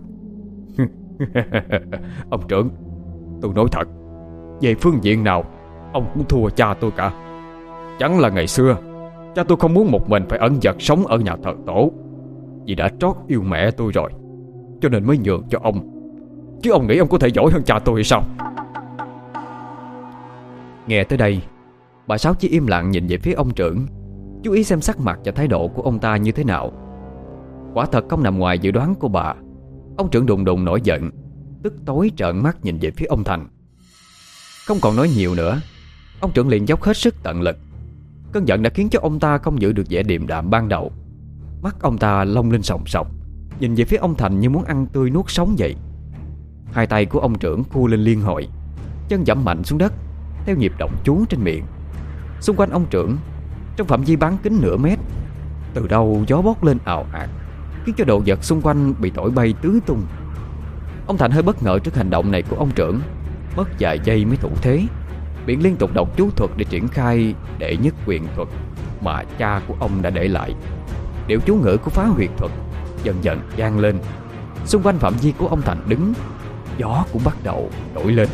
Ông trưởng, tôi nói thật, về phương diện nào ông cũng thua cha tôi cả. Chẳng là ngày xưa cha tôi không muốn một mình phải ẩn dật sống ở nhà thờ tổ, vì đã trót yêu mẹ tôi rồi. cho nên mới nhường cho ông. Chứ ông nghĩ ông có thể giỏi hơn cha tôi hay sao? Nghe tới đây, bà Sáu chỉ im lặng nhìn về phía ông trưởng, chú ý xem sắc mặt và thái độ của ông ta như thế nào. Quả thật không nằm ngoài dự đoán của bà. Ông trưởng đùng đùng nổi giận, tức tối trợn mắt nhìn về phía ông Thành. Không còn nói nhiều nữa, ông trưởng liền dốc hết sức tận lực. Cơn giận đã khiến cho ông ta không giữ được vẻ điềm đạm ban đầu. Mắt ông ta long lên sòng sọc, nhìn về phía ông Thành như muốn ăn tươi nuốt sống vậy. Hai tay của ông trưởng khu lên liên hồi, chân giẫm mạnh xuống đất theo nhịp động chú trên miệng. Xung quanh ông trưởng, trong phạm vi bán kính nửa mét, từ đâu gió bốc lên ào ạt, khiến cho đồ vật xung quanh bị thổi bay tứ tung. Ông Thành hơi bất ngờ trước hành động này của ông trưởng, mất vài giây mới thủ thế, miệng liên tục đọc chú thuật để triển khai đệ nhất quyền thuật mà cha của ông đã để lại. Điệu chú ngữ của phá huyệt thuật dần dần vang lên. Xung quanh phạm vi của ông Thành đứng, gió cũng bắt đầu nổi lên.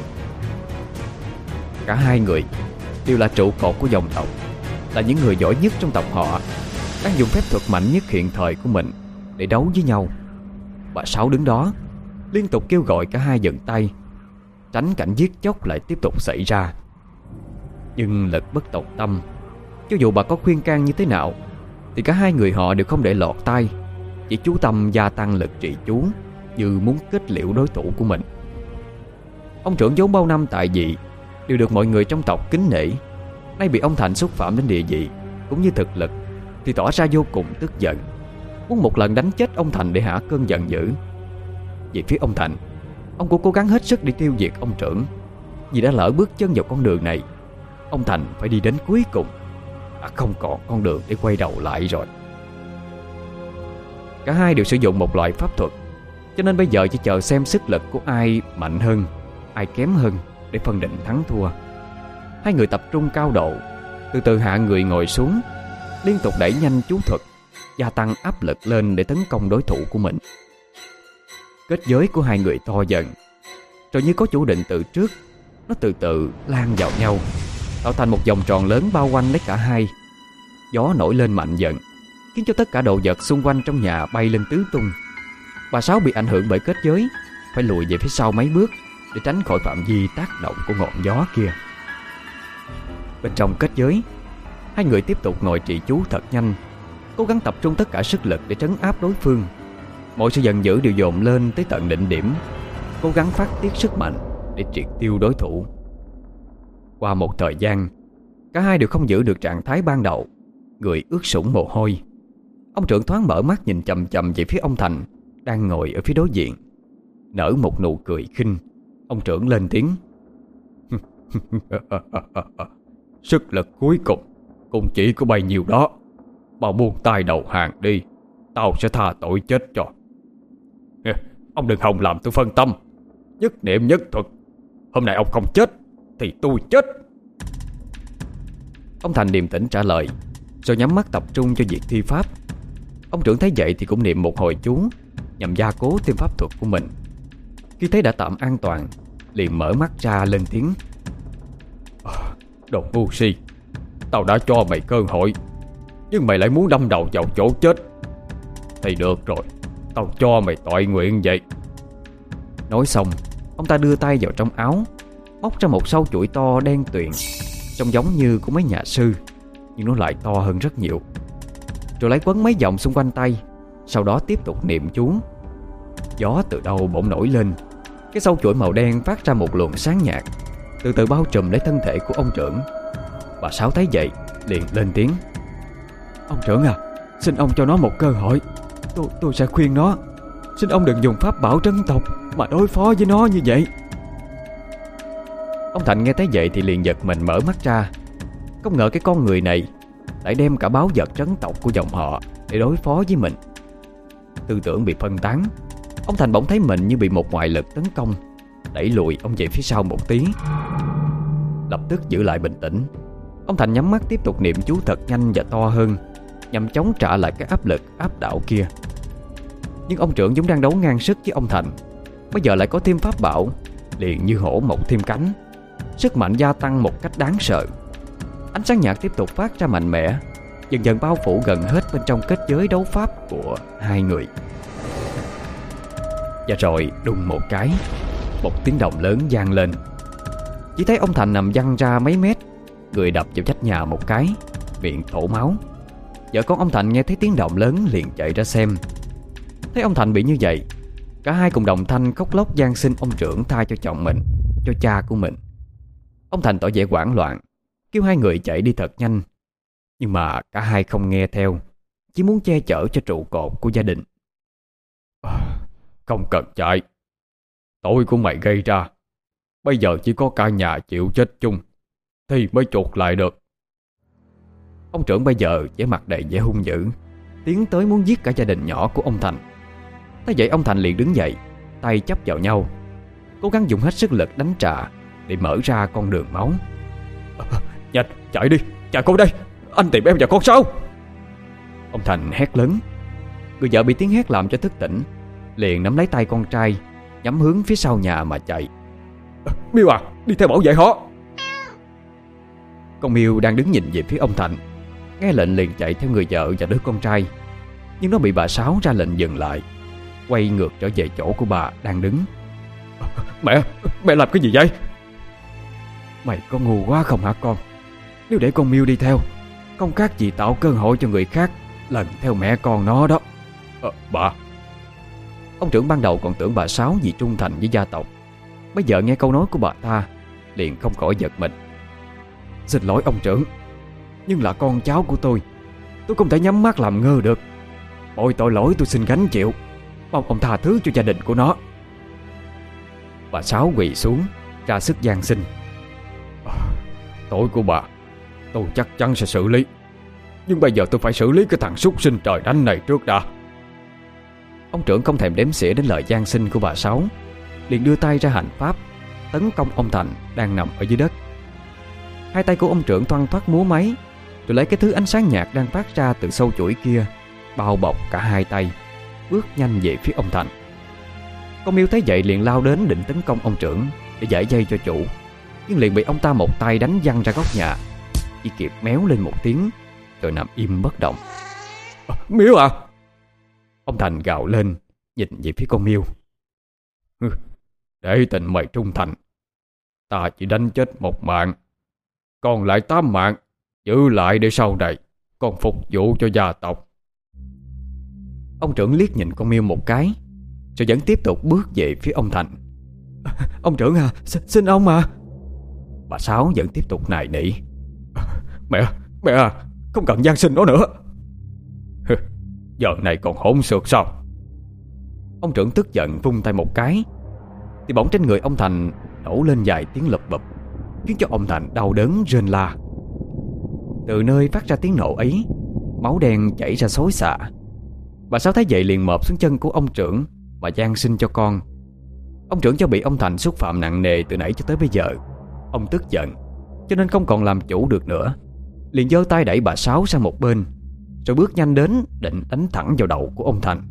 Cả hai người đều là trụ cột của dòng tộc, là những người giỏi nhất trong tộc họ, đang dùng phép thuật mạnh nhất hiện thời của mình để đấu với nhau. Bà Sáu đứng đó liên tục kêu gọi cả hai dừng tay, tránh cảnh giết chóc lại tiếp tục xảy ra. Nhưng lực bất tòng tâm, cho dù bà có khuyên can như thế nào thì cả hai người họ đều không để lọt tai, chỉ chú tâm gia tăng lực trị chú như muốn kết liễu đối thủ của mình. Ông trưởng vốn bao năm tại vị đều được mọi người trong tộc kính nể, nay bị ông Thành xúc phạm đến địa vị cũng như thực lực thì tỏ ra vô cùng tức giận, muốn một lần đánh chết ông Thành để hả cơn giận dữ. Về phía ông Thành, ông cũng cố gắng hết sức để tiêu diệt ông trưởng. Vì đã lỡ bước chân vào con đường này, ông Thành phải đi đến cuối cùng, à, không còn con đường để quay đầu lại rồi. Cả hai đều sử dụng một loại pháp thuật, cho nên bây giờ chỉ chờ xem sức lực của ai mạnh hơn, ai kém hơn để phân định thắng thua. Hai người tập trung cao độ, từ từ hạ người ngồi xuống, liên tục đẩy nhanh chú thuật, gia tăng áp lực lên để tấn công đối thủ của mình. Kết giới của hai người to dần, rồi như có chủ định từ trước, nó từ từ lan vào nhau, tạo thành một vòng tròn lớn bao quanh lấy cả hai. Gió nổi lên mạnh dần, khiến cho tất cả đồ vật xung quanh trong nhà bay lên tứ tung. Bà Sáu bị ảnh hưởng bởi kết giới, phải lùi về phía sau mấy bước để tránh khỏi phạm vi tác động của ngọn gió kia. Bên trong kết giới, hai người tiếp tục ngồi trì chú thật nhanh, cố gắng tập trung tất cả sức lực để trấn áp đối phương. Mọi sự giận dữ đều dồn lên tới tận đỉnh điểm, cố gắng phát tiết sức mạnh để triệt tiêu đối thủ. Qua một thời gian, cả hai đều không giữ được trạng thái ban đầu, người ướt sũng mồ hôi. Ông trưởng thoáng mở mắt nhìn chầm chầm về phía ông Thành đang ngồi ở phía đối diện, nở một nụ cười khinh. Ông trưởng lên tiếng: Sức lực cuối cùng cũng chỉ có bấy nhiêu đó. Bao buông tay đầu hàng đi, tao sẽ tha tội chết cho. Ông đừng hòng làm tôi phân tâm. Nhất niệm nhất thuật, hôm nay ông không chết thì tôi chết. Ông Thành điềm tĩnh trả lời, rồi nhắm mắt tập trung cho việc thi pháp. Ông trưởng thấy vậy thì cũng niệm một hồi chú, nhằm gia cố thêm pháp thuật của mình. Khi thấy đã tạm an toàn, liền mở mắt ra lên tiếng: Đồ ngu si, tao đã cho mày cơ hội, nhưng mày lại muốn đâm đầu vào chỗ chết. Thì được rồi, tao cho mày tội nguyện vậy. Nói xong, ông ta đưa tay vào trong áo, móc ra một sâu chuỗi to đen tuyền, trông giống như của mấy nhà sư, nhưng nó lại to hơn rất nhiều. Rồi lấy quấn mấy vòng xung quanh tay, sau đó tiếp tục niệm chú. Gió từ đâu bỗng nổi lên, cái sâu chuỗi màu đen phát ra một luồng sáng nhạt, từ từ bao trùm lấy thân thể của ông trưởng. Bà Sáu thấy vậy liền lên tiếng: Ông trưởng à, xin ông cho nó một cơ hội. Tôi tôi sẽ khuyên nó. Xin ông đừng dùng pháp bảo trấn tộc mà đối phó với nó như vậy. Ông Thành nghe thấy vậy thì liền giật mình mở mắt ra. Không ngờ cái con người này lại đem cả báu vật trấn tộc của dòng họ để đối phó với mình. Tư tưởng bị phân tán, ông Thành bỗng thấy mình như bị một ngoại lực tấn công, đẩy lùi ông về phía sau một tí. Lập tức giữ lại bình tĩnh, ông Thành nhắm mắt tiếp tục niệm chú thật nhanh và to hơn, nhằm chống trả lại cái áp lực áp đảo kia. Nhưng ông trưởng vốn đang đấu ngang sức với ông Thành, bây giờ lại có thêm pháp bảo, liền như hổ mọc thêm cánh, sức mạnh gia tăng một cách đáng sợ. Ánh sáng nhạt tiếp tục phát ra mạnh mẽ, dần dần bao phủ gần hết bên trong kết giới đấu pháp của hai người. Và rồi đùng một cái, một tiếng động lớn vang lên. Chỉ thấy ông Thành nằm văng ra mấy mét, người đập vào vách nhà một cái, miệng thổ máu. Vợ con ông Thành nghe thấy tiếng động lớn liền chạy ra xem. Thấy ông Thành bị như vậy, cả hai cùng đồng thanh khóc lóc van xin ông trưởng tha cho chồng mình, cho cha của mình. Ông Thành tỏ vẻ hoảng loạn, kêu hai người chạy đi thật nhanh. Nhưng mà cả hai không nghe theo, chỉ muốn che chở cho trụ cột của gia đình. Không cần chạy, tội của mày gây ra, bây giờ chỉ có cả nhà chịu chết chung thì mới chuộc lại được. Ông trưởng bây giờ vẻ mặt đầy vẻ hung dữ, tiến tới muốn giết cả gia đình nhỏ của ông Thành. Thế vậy ông Thành liền đứng dậy, tay chắp vào nhau, cố gắng dùng hết sức lực đánh trả để mở ra con đường máu. Nhanh, chạy đi, chạy con đây, anh tìm em và con sao? Ông Thành hét lớn. Người vợ bị tiếng hét làm cho thức tỉnh, liền nắm lấy tay con trai, nhắm hướng phía sau nhà mà chạy. Miêu à, đi theo bảo vệ họ. Con Miêu đang đứng nhìn về phía ông Thành, nghe lệnh liền chạy theo người vợ và đứa con trai. Nhưng nó bị bà Sáu ra lệnh dừng lại, quay ngược trở về chỗ của bà đang đứng. Mẹ, mẹ làm cái gì vậy? Mày có ngu quá không hả con? Nếu để con Miêu đi theo, không khác gì tạo cơ hội cho người khác lần theo mẹ con nó đó. à, Bà. Ông trưởng ban đầu còn tưởng bà Sáu vì trung thành với gia tộc, bây giờ nghe câu nói của bà ta liền không khỏi giật mình. Xin lỗi ông trưởng, nhưng là con cháu của tôi, tôi không thể nhắm mắt làm ngơ được. Mọi tội lỗi tôi xin gánh chịu, mong ông tha thứ cho gia đình của nó. Bà Sáu quỳ xuống ra sức van xin. à, Tội của bà tôi chắc chắn sẽ xử lý, nhưng bây giờ tôi phải xử lý cái thằng súc sinh trời đánh này trước đã. Ông trưởng không thèm đếm xỉa đến lời van xin của bà Sáu, liền đưa tay ra hành pháp tấn công ông Thành đang nằm ở dưới đất. Hai tay của ông trưởng thoăn thoắt múa máy, rồi lấy cái thứ ánh sáng nhạt đang phát ra từ sâu chuỗi kia bao bọc cả hai tay, bước nhanh về phía ông Thành. Con Miêu thấy vậy liền lao đến định tấn công ông trưởng để giải dây cho chủ, nhưng liền bị ông ta một tay đánh văng ra góc nhà, chỉ kịp méo lên một tiếng rồi nằm im bất động. à, Miêu à! Ông Thành gào lên, nhìn về phía con Miêu. Để tình mày trung thành, ta chỉ đánh chết một mạng, còn lại tám mạng giữ lại để sau này còn phục vụ cho gia tộc. Ông trưởng liếc nhìn con Miêu một cái, rồi vẫn tiếp tục bước về phía ông Thành. Ông trưởng à, xin, xin ông à. Bà Sáu vẫn tiếp tục nài nỉ. Mẹ, mẹ à, không cần van xin nó nữa. Giờ này còn hỗn xược sao? Ông trưởng tức giận vung tay một cái, thì bỗng trên người ông Thành nổ lên vài tiếng lụp bụp, khiến cho ông Thành đau đớn rên la. Từ nơi phát ra tiếng nổ ấy, máu đen chảy ra xối xả. Bà Sáu thấy vậy liền mộp xuống chân của ông trưởng mà van xin cho con. Ông trưởng cho bị ông Thành xúc phạm nặng nề từ nãy cho tới bây giờ. Ông tức giận cho nên không còn làm chủ được nữa, liền giơ tay đẩy bà Sáu sang một bên, rồi bước nhanh đến định đánh thẳng vào đầu của ông Thành.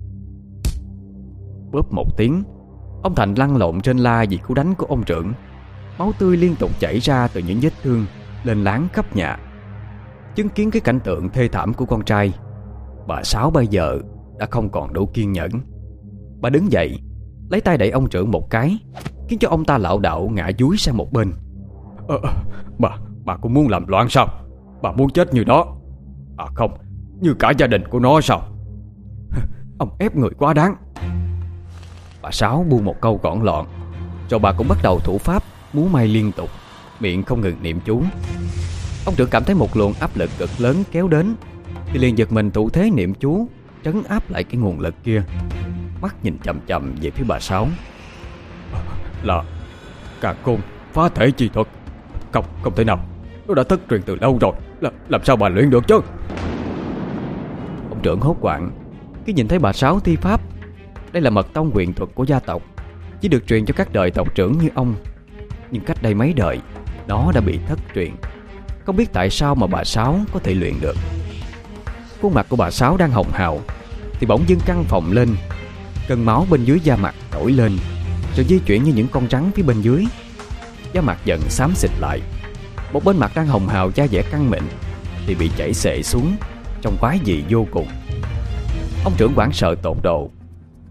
Bóp một tiếng, ông Thành lăn lộn trên la vì cú đánh của ông trưởng. Máu tươi liên tục chảy ra từ những vết thương lên láng khắp nhà. Chứng kiến cái cảnh tượng thê thảm của con trai, bà Sáu bây giờ đã không còn đủ kiên nhẫn. Bà đứng dậy, lấy tay đẩy ông trưởng một cái, khiến cho ông ta lảo đảo ngã dúi sang một bên. à, Bà, bà cũng muốn làm loạn sao? Bà muốn chết như nó? À không, như cả gia đình của nó sao? Ông ép người quá đáng. Bà Sáu buông một câu gọn lọn, rồi bà cũng bắt đầu thủ pháp múa may liên tục, miệng không ngừng niệm chú. Ông trưởng cảm thấy một luồng áp lực cực lớn kéo đến, thì liền giật mình thủ thế niệm chú trấn áp lại cái nguồn lực kia, mắt nhìn chằm chằm về phía bà Sáu. Là Càn Khôn phá thể chi thuật. Không, không thể nào, nó đã thất truyền từ lâu rồi. Là, làm sao bà luyện được chứ? Ông trưởng hốt hoảng khi nhìn thấy bà Sáu thi pháp. Đây là mật tông quyền thuật của gia tộc, chỉ được truyền cho các đời tộc trưởng như ông. Nhưng cách đây mấy đời, nó đã bị thất truyền. Không biết tại sao mà bà Sáu có thể luyện được. Khuôn mặt của bà Sáu đang hồng hào, thì bỗng dưng căng phồng lên. Cơn máu bên dưới da mặt nổi lên, rồi di chuyển như những con rắn phía bên dưới. Da mặt dần xám xịt lại. Một bên mặt đang hồng hào da dẻ căng mịn thì bị chảy xệ xuống, trông quái dị vô cùng. Ông trưởng hoảng sợ tột độ.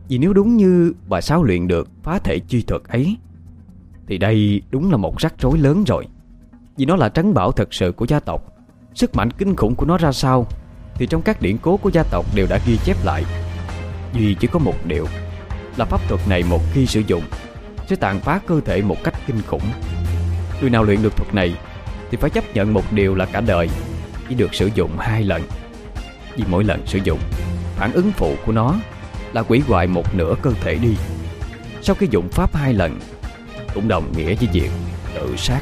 Vì nếu đúng như bà Sáu luyện được phá thể chi thuật ấy thì đây đúng là một rắc rối lớn rồi. Vì nó là trấn bảo thực sự của gia tộc. Sức mạnh kinh khủng của nó ra sao thì trong các điển cố của gia tộc đều đã ghi chép lại. Duy chỉ có một điều là pháp thuật này một khi sử dụng sẽ tàn phá cơ thể một cách kinh khủng. Người nào luyện được thuật này thì phải chấp nhận một điều là cả đời chỉ được sử dụng hai lần. Vì mỗi lần sử dụng, phản ứng phụ của nó là hủy hoại một nửa cơ thể đi. Sau khi dụng pháp hai lần cũng đồng nghĩa với việc tự sát.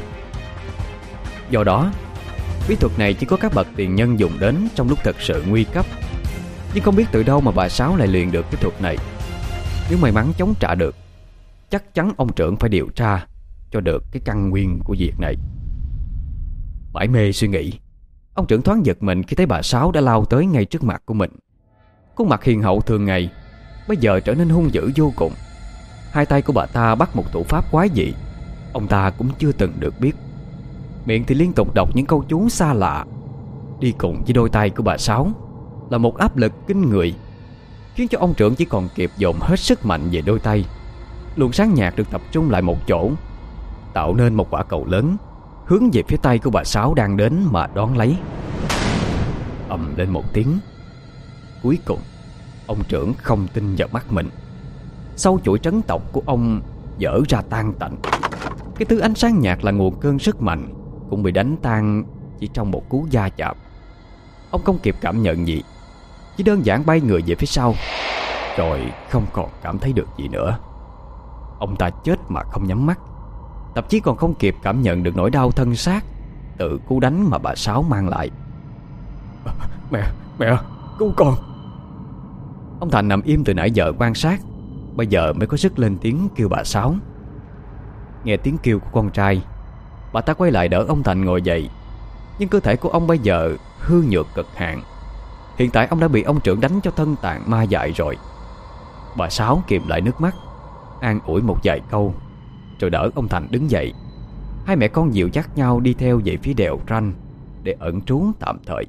Do đó, bí thuật này chỉ có các bậc tiền nhân dùng đến trong lúc thật sự nguy cấp. Nhưng không biết từ đâu mà bà Sáu lại luyện được cái thuật này. Nếu may mắn chống trả được, chắc chắn ông trưởng phải điều tra cho được cái căn nguyên của việc này. Mải mê suy nghĩ, ông trưởng thoáng giật mình khi thấy bà Sáu đã lao tới ngay trước mặt của mình. Khuôn mặt hiền hậu thường ngày bây giờ trở nên hung dữ vô cùng. Hai tay của bà ta bắt một thủ pháp quái dị ông ta cũng chưa từng được biết. Miệng thì liên tục đọc những câu chú xa lạ. Đi cùng với đôi tay của bà Sáu là một áp lực kinh người, khiến cho ông trưởng chỉ còn kịp dồn hết sức mạnh về đôi tay. Luồng sáng nhạt được tập trung lại một chỗ, tạo nên một quả cầu lớn hướng về phía tay của bà Sáu đang đến mà đón lấy. Ầm lên một tiếng. Cuối cùng ông trưởng không tin vào mắt mình. Sâu chuỗi trấn tộc của ông vỡ ra tan tành. Cái thứ ánh sáng nhạt là nguồn cơn sức mạnh cũng bị đánh tan chỉ trong một cú va chạm. Ông không kịp cảm nhận gì, chỉ đơn giản bay người về phía sau, rồi không còn cảm thấy được gì nữa. Ông ta chết mà không nhắm mắt, thậm chí còn không kịp cảm nhận được nỗi đau thân xác từ cú đánh mà bà Sáu mang lại. Mẹ, mẹ, cứu con. Ông Thành nằm im từ nãy giờ quan sát, bây giờ mới có sức lên tiếng kêu bà Sáu. Nghe tiếng kêu của con trai, bà ta quay lại đỡ ông Thành ngồi dậy. Nhưng cơ thể của ông bây giờ hư nhược cực hạn. Hiện tại ông đã bị ông trưởng đánh cho thân tàn ma dại rồi. Bà Sáu kìm lại nước mắt, an ủi một vài câu, rồi đỡ ông Thành đứng dậy. Hai mẹ con dìu dắt nhau đi theo về phía đèo Ranh để ẩn trú tạm thời.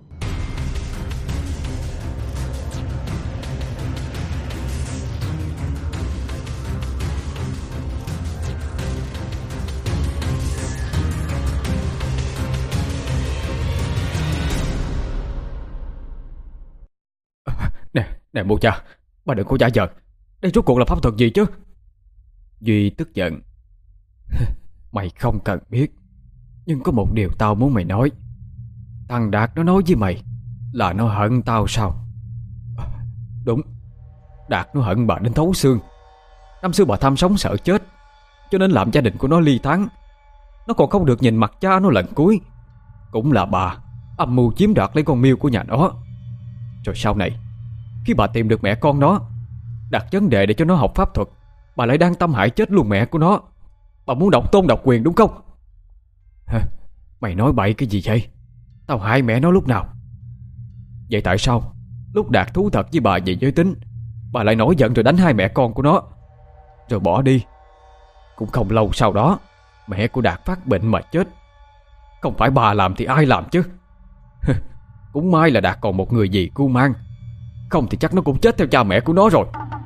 Nè, nè mụ cha, bà đừng có giả vờ. Đây rốt cuộc là pháp thuật gì chứ? Duy tức giận. Mày không cần biết, nhưng có một điều tao muốn mày nói. Thằng Đạt nó nói với mày là nó hận tao sao? Đúng, Đạt nó hận bà đến thấu xương. Năm xưa bà tham sống sợ chết, cho nên làm gia đình của nó ly tán. Nó còn không được nhìn mặt cha nó lần cuối. Cũng là bà âm mưu chiếm đoạt lấy con Miêu của nhà nó. Rồi sau này, khi bà tìm được mẹ con nó, đặt vấn đề để cho nó học pháp thuật, bà lại đang tâm hại chết luôn mẹ của nó. Bà muốn độc tôn độc quyền đúng không? Hả? Mày nói bậy cái gì vậy? Tao hại mẹ nó lúc nào? Vậy tại sao lúc Đạt thú thật với bà về giới tính, bà lại nổi giận rồi đánh hai mẹ con của nó, rồi bỏ đi? Cũng không lâu sau đó, mẹ của Đạt phát bệnh mà chết. Không phải bà làm thì ai làm chứ? Cũng may là Đạt còn một người dì cưu mang, không thì chắc nó cũng chết theo cha mẹ của nó rồi.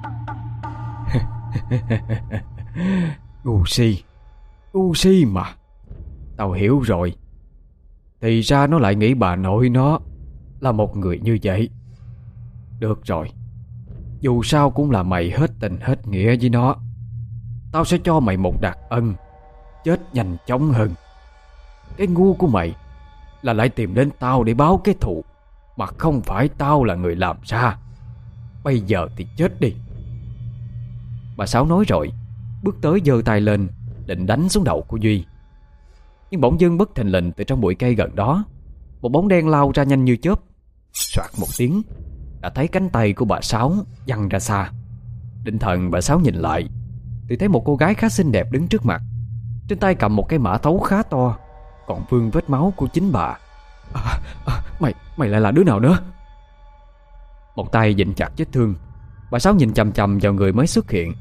Ngu si, ngu si mà. Tao hiểu rồi. Thì ra nó lại nghĩ bà nội nó là một người như vậy. Được rồi, dù sao cũng là mày hết tình hết nghĩa với nó. Tao sẽ cho mày một đặc ân, chết nhanh chóng hơn. Cái ngu của mày là lại tìm đến tao để báo cái thù, mà không phải tao là người làm ra. Bây giờ thì chết đi. Bà Sáu nói rồi, bước tới giơ tay lên định đánh xuống đầu của Duy. Nhưng bỗng dưng bất thình lình từ trong bụi cây gần đó, một bóng đen lao ra nhanh như chớp. Soạt một tiếng, đã thấy cánh tay của bà Sáu văng ra xa. Định thần bà Sáu nhìn lại thì thấy một cô gái khá xinh đẹp đứng trước mặt. Trên tay cầm một cái mã tấu khá to, còn vương vết máu của chính bà. à, à, Mày mày lại là đứa nào nữa? Một tay vịn chặt vết thương, bà Sáu nhìn chằm chằm vào người mới xuất hiện.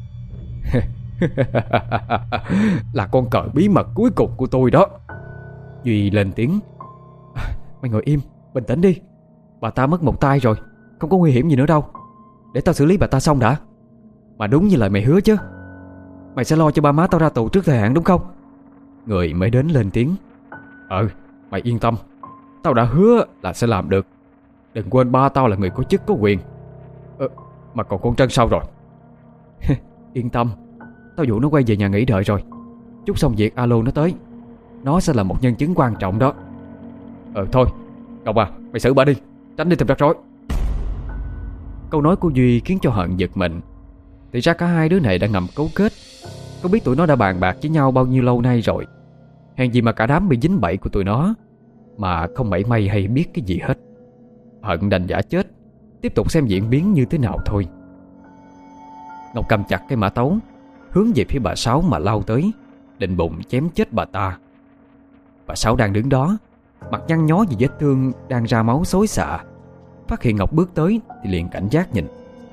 Là con cờ bí mật cuối cùng của tôi đó. Duy lên tiếng. à, Mày ngồi im, bình tĩnh đi. Bà ta mất một tay rồi, không có nguy hiểm gì nữa đâu. Để tao xử lý bà ta xong đã. Mà đúng như lời mày hứa chứ. Mày sẽ lo cho ba má tao ra tù trước thời hạn đúng không? Người mới đến lên tiếng. Ừ, mày yên tâm, tao đã hứa là sẽ làm được. Đừng quên ba tao là người có chức có quyền. ờ, Mà còn con Trân sao rồi? Yên tâm, tao dụ nó quay về nhà nghỉ đợi rồi. Chút xong việc alo nó tới. Nó sẽ là một nhân chứng quan trọng đó. Ờ thôi, Ngọc à, mày xử bà đi, tránh đi tìm rắc rối. Câu nói của Duy khiến cho Hận giật mình. Thì ra cả hai đứa này đã ngầm cấu kết. Không biết tụi nó đã bàn bạc với nhau bao nhiêu lâu nay rồi. Hèn gì mà cả đám bị dính bẫy của tụi nó mà không mảy may hay biết cái gì hết. Hận đành giả chết, tiếp tục xem diễn biến như thế nào thôi. Ngọc cầm chặt cây mã tấu, hướng về phía bà Sáu mà lao tới, định bụng chém chết bà ta. Bà Sáu đang đứng đó, mặt nhăn nhó vì vết thương đang ra máu xối xạ. Phát hiện Ngọc bước tới thì liền cảnh giác nhìn.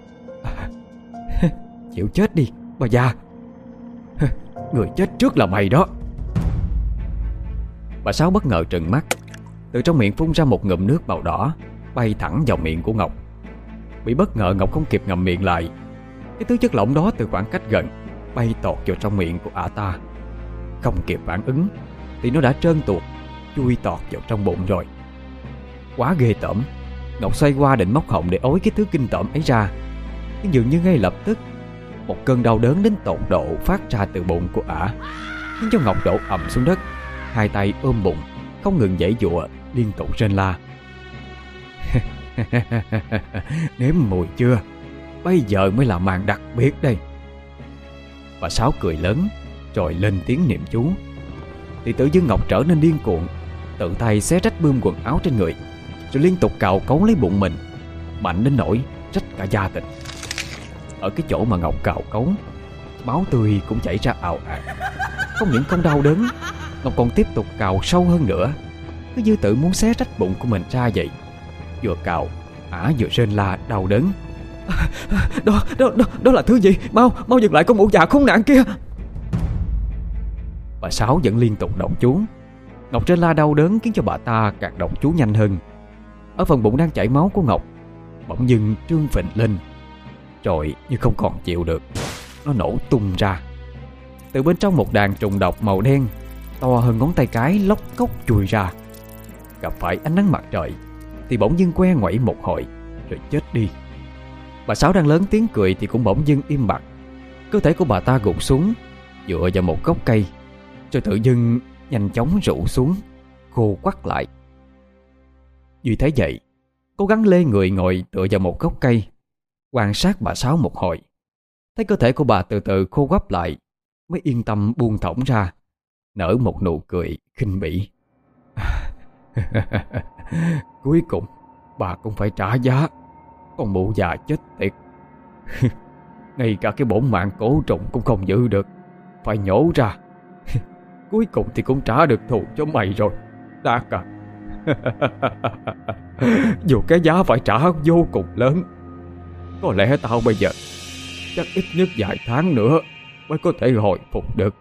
Chịu chết đi bà già. Người chết trước là mày đó. Bà Sáu bất ngờ trừng mắt. Từ trong miệng phun ra một ngụm nước màu đỏ, bay thẳng vào miệng của Ngọc. Bị bất ngờ Ngọc không kịp ngậm miệng lại. Cái thứ chất lỏng đó từ khoảng cách gần bay tọt vào trong miệng của ả ta. Không kịp phản ứng thì nó đã trơn tuột, chui tọt vào trong bụng rồi. Quá ghê tởm. Ngọc xoay qua định móc họng để ối cái thứ kinh tởm ấy ra. Nhưng dường như ngay lập tức một cơn đau đớn đến tột độ phát ra từ bụng của ả, khiến cho Ngọc đổ ầm xuống đất, hai tay ôm bụng, không ngừng giãy giụa, liên tục rên la. Nếm mùi chưa? Bây giờ mới là màn đặc biệt đây. Bà Sáu cười lớn rồi lên tiếng niệm chú. Thì tự dưng Ngọc trở nên điên cuồng, tự tay xé rách bươm quần áo trên người, rồi liên tục cào cấu lấy bụng mình, mạnh đến nỗi rách cả da thịt. Ở cái chỗ mà Ngọc cào cấu, máu tươi cũng chảy ra ào ạt. Không những không đau đớn, Ngọc còn tiếp tục cào sâu hơn nữa, cứ như tự muốn xé rách bụng của mình ra vậy. Vừa cào, ả vừa rên la đau đớn. Đó, đó, đó, đó là thứ gì? Mau, mau dừng lại con mụ già khốn nạn kia. Bà Sáu vẫn liên tục đọc chú. Ngọc rên la đau đớn khiến cho bà ta càng đọc chú nhanh hơn. Ở phần bụng đang chảy máu của Ngọc bỗng dưng trương phình lên, rồi như không còn chịu được, nó nổ tung ra. Từ bên trong một đàn trùng độc màu đen to hơn ngón tay cái lóc cốc chui ra. Gặp phải ánh nắng mặt trời thì bỗng dưng que ngoảy một hồi rồi chết đi. Bà Sáu đang lớn tiếng cười thì cũng bỗng dưng im bặt. Cơ thể của bà ta gục xuống, dựa vào một gốc cây, rồi tự dưng nhanh chóng rũ xuống, khô quắt lại. Duy thấy vậy, cố gắng lê người ngồi tựa vào một gốc cây, quan sát bà Sáu một hồi. Thấy cơ thể của bà từ từ khô quắp lại, mới yên tâm buông thõng ra, nở một nụ cười khinh bỉ. Cuối cùng bà cũng phải trả giá. Con mụ già chết tiệt. Ngay cả cái bổn mạng cổ trùng cũng không giữ được, phải nhổ ra. Cuối cùng thì cũng trả được thù cho mày rồi, Đạt à. Dù cái giá phải trả vô cùng lớn. Có lẽ tao bây giờ chắc ít nhất vài tháng nữa mới có thể hồi phục được.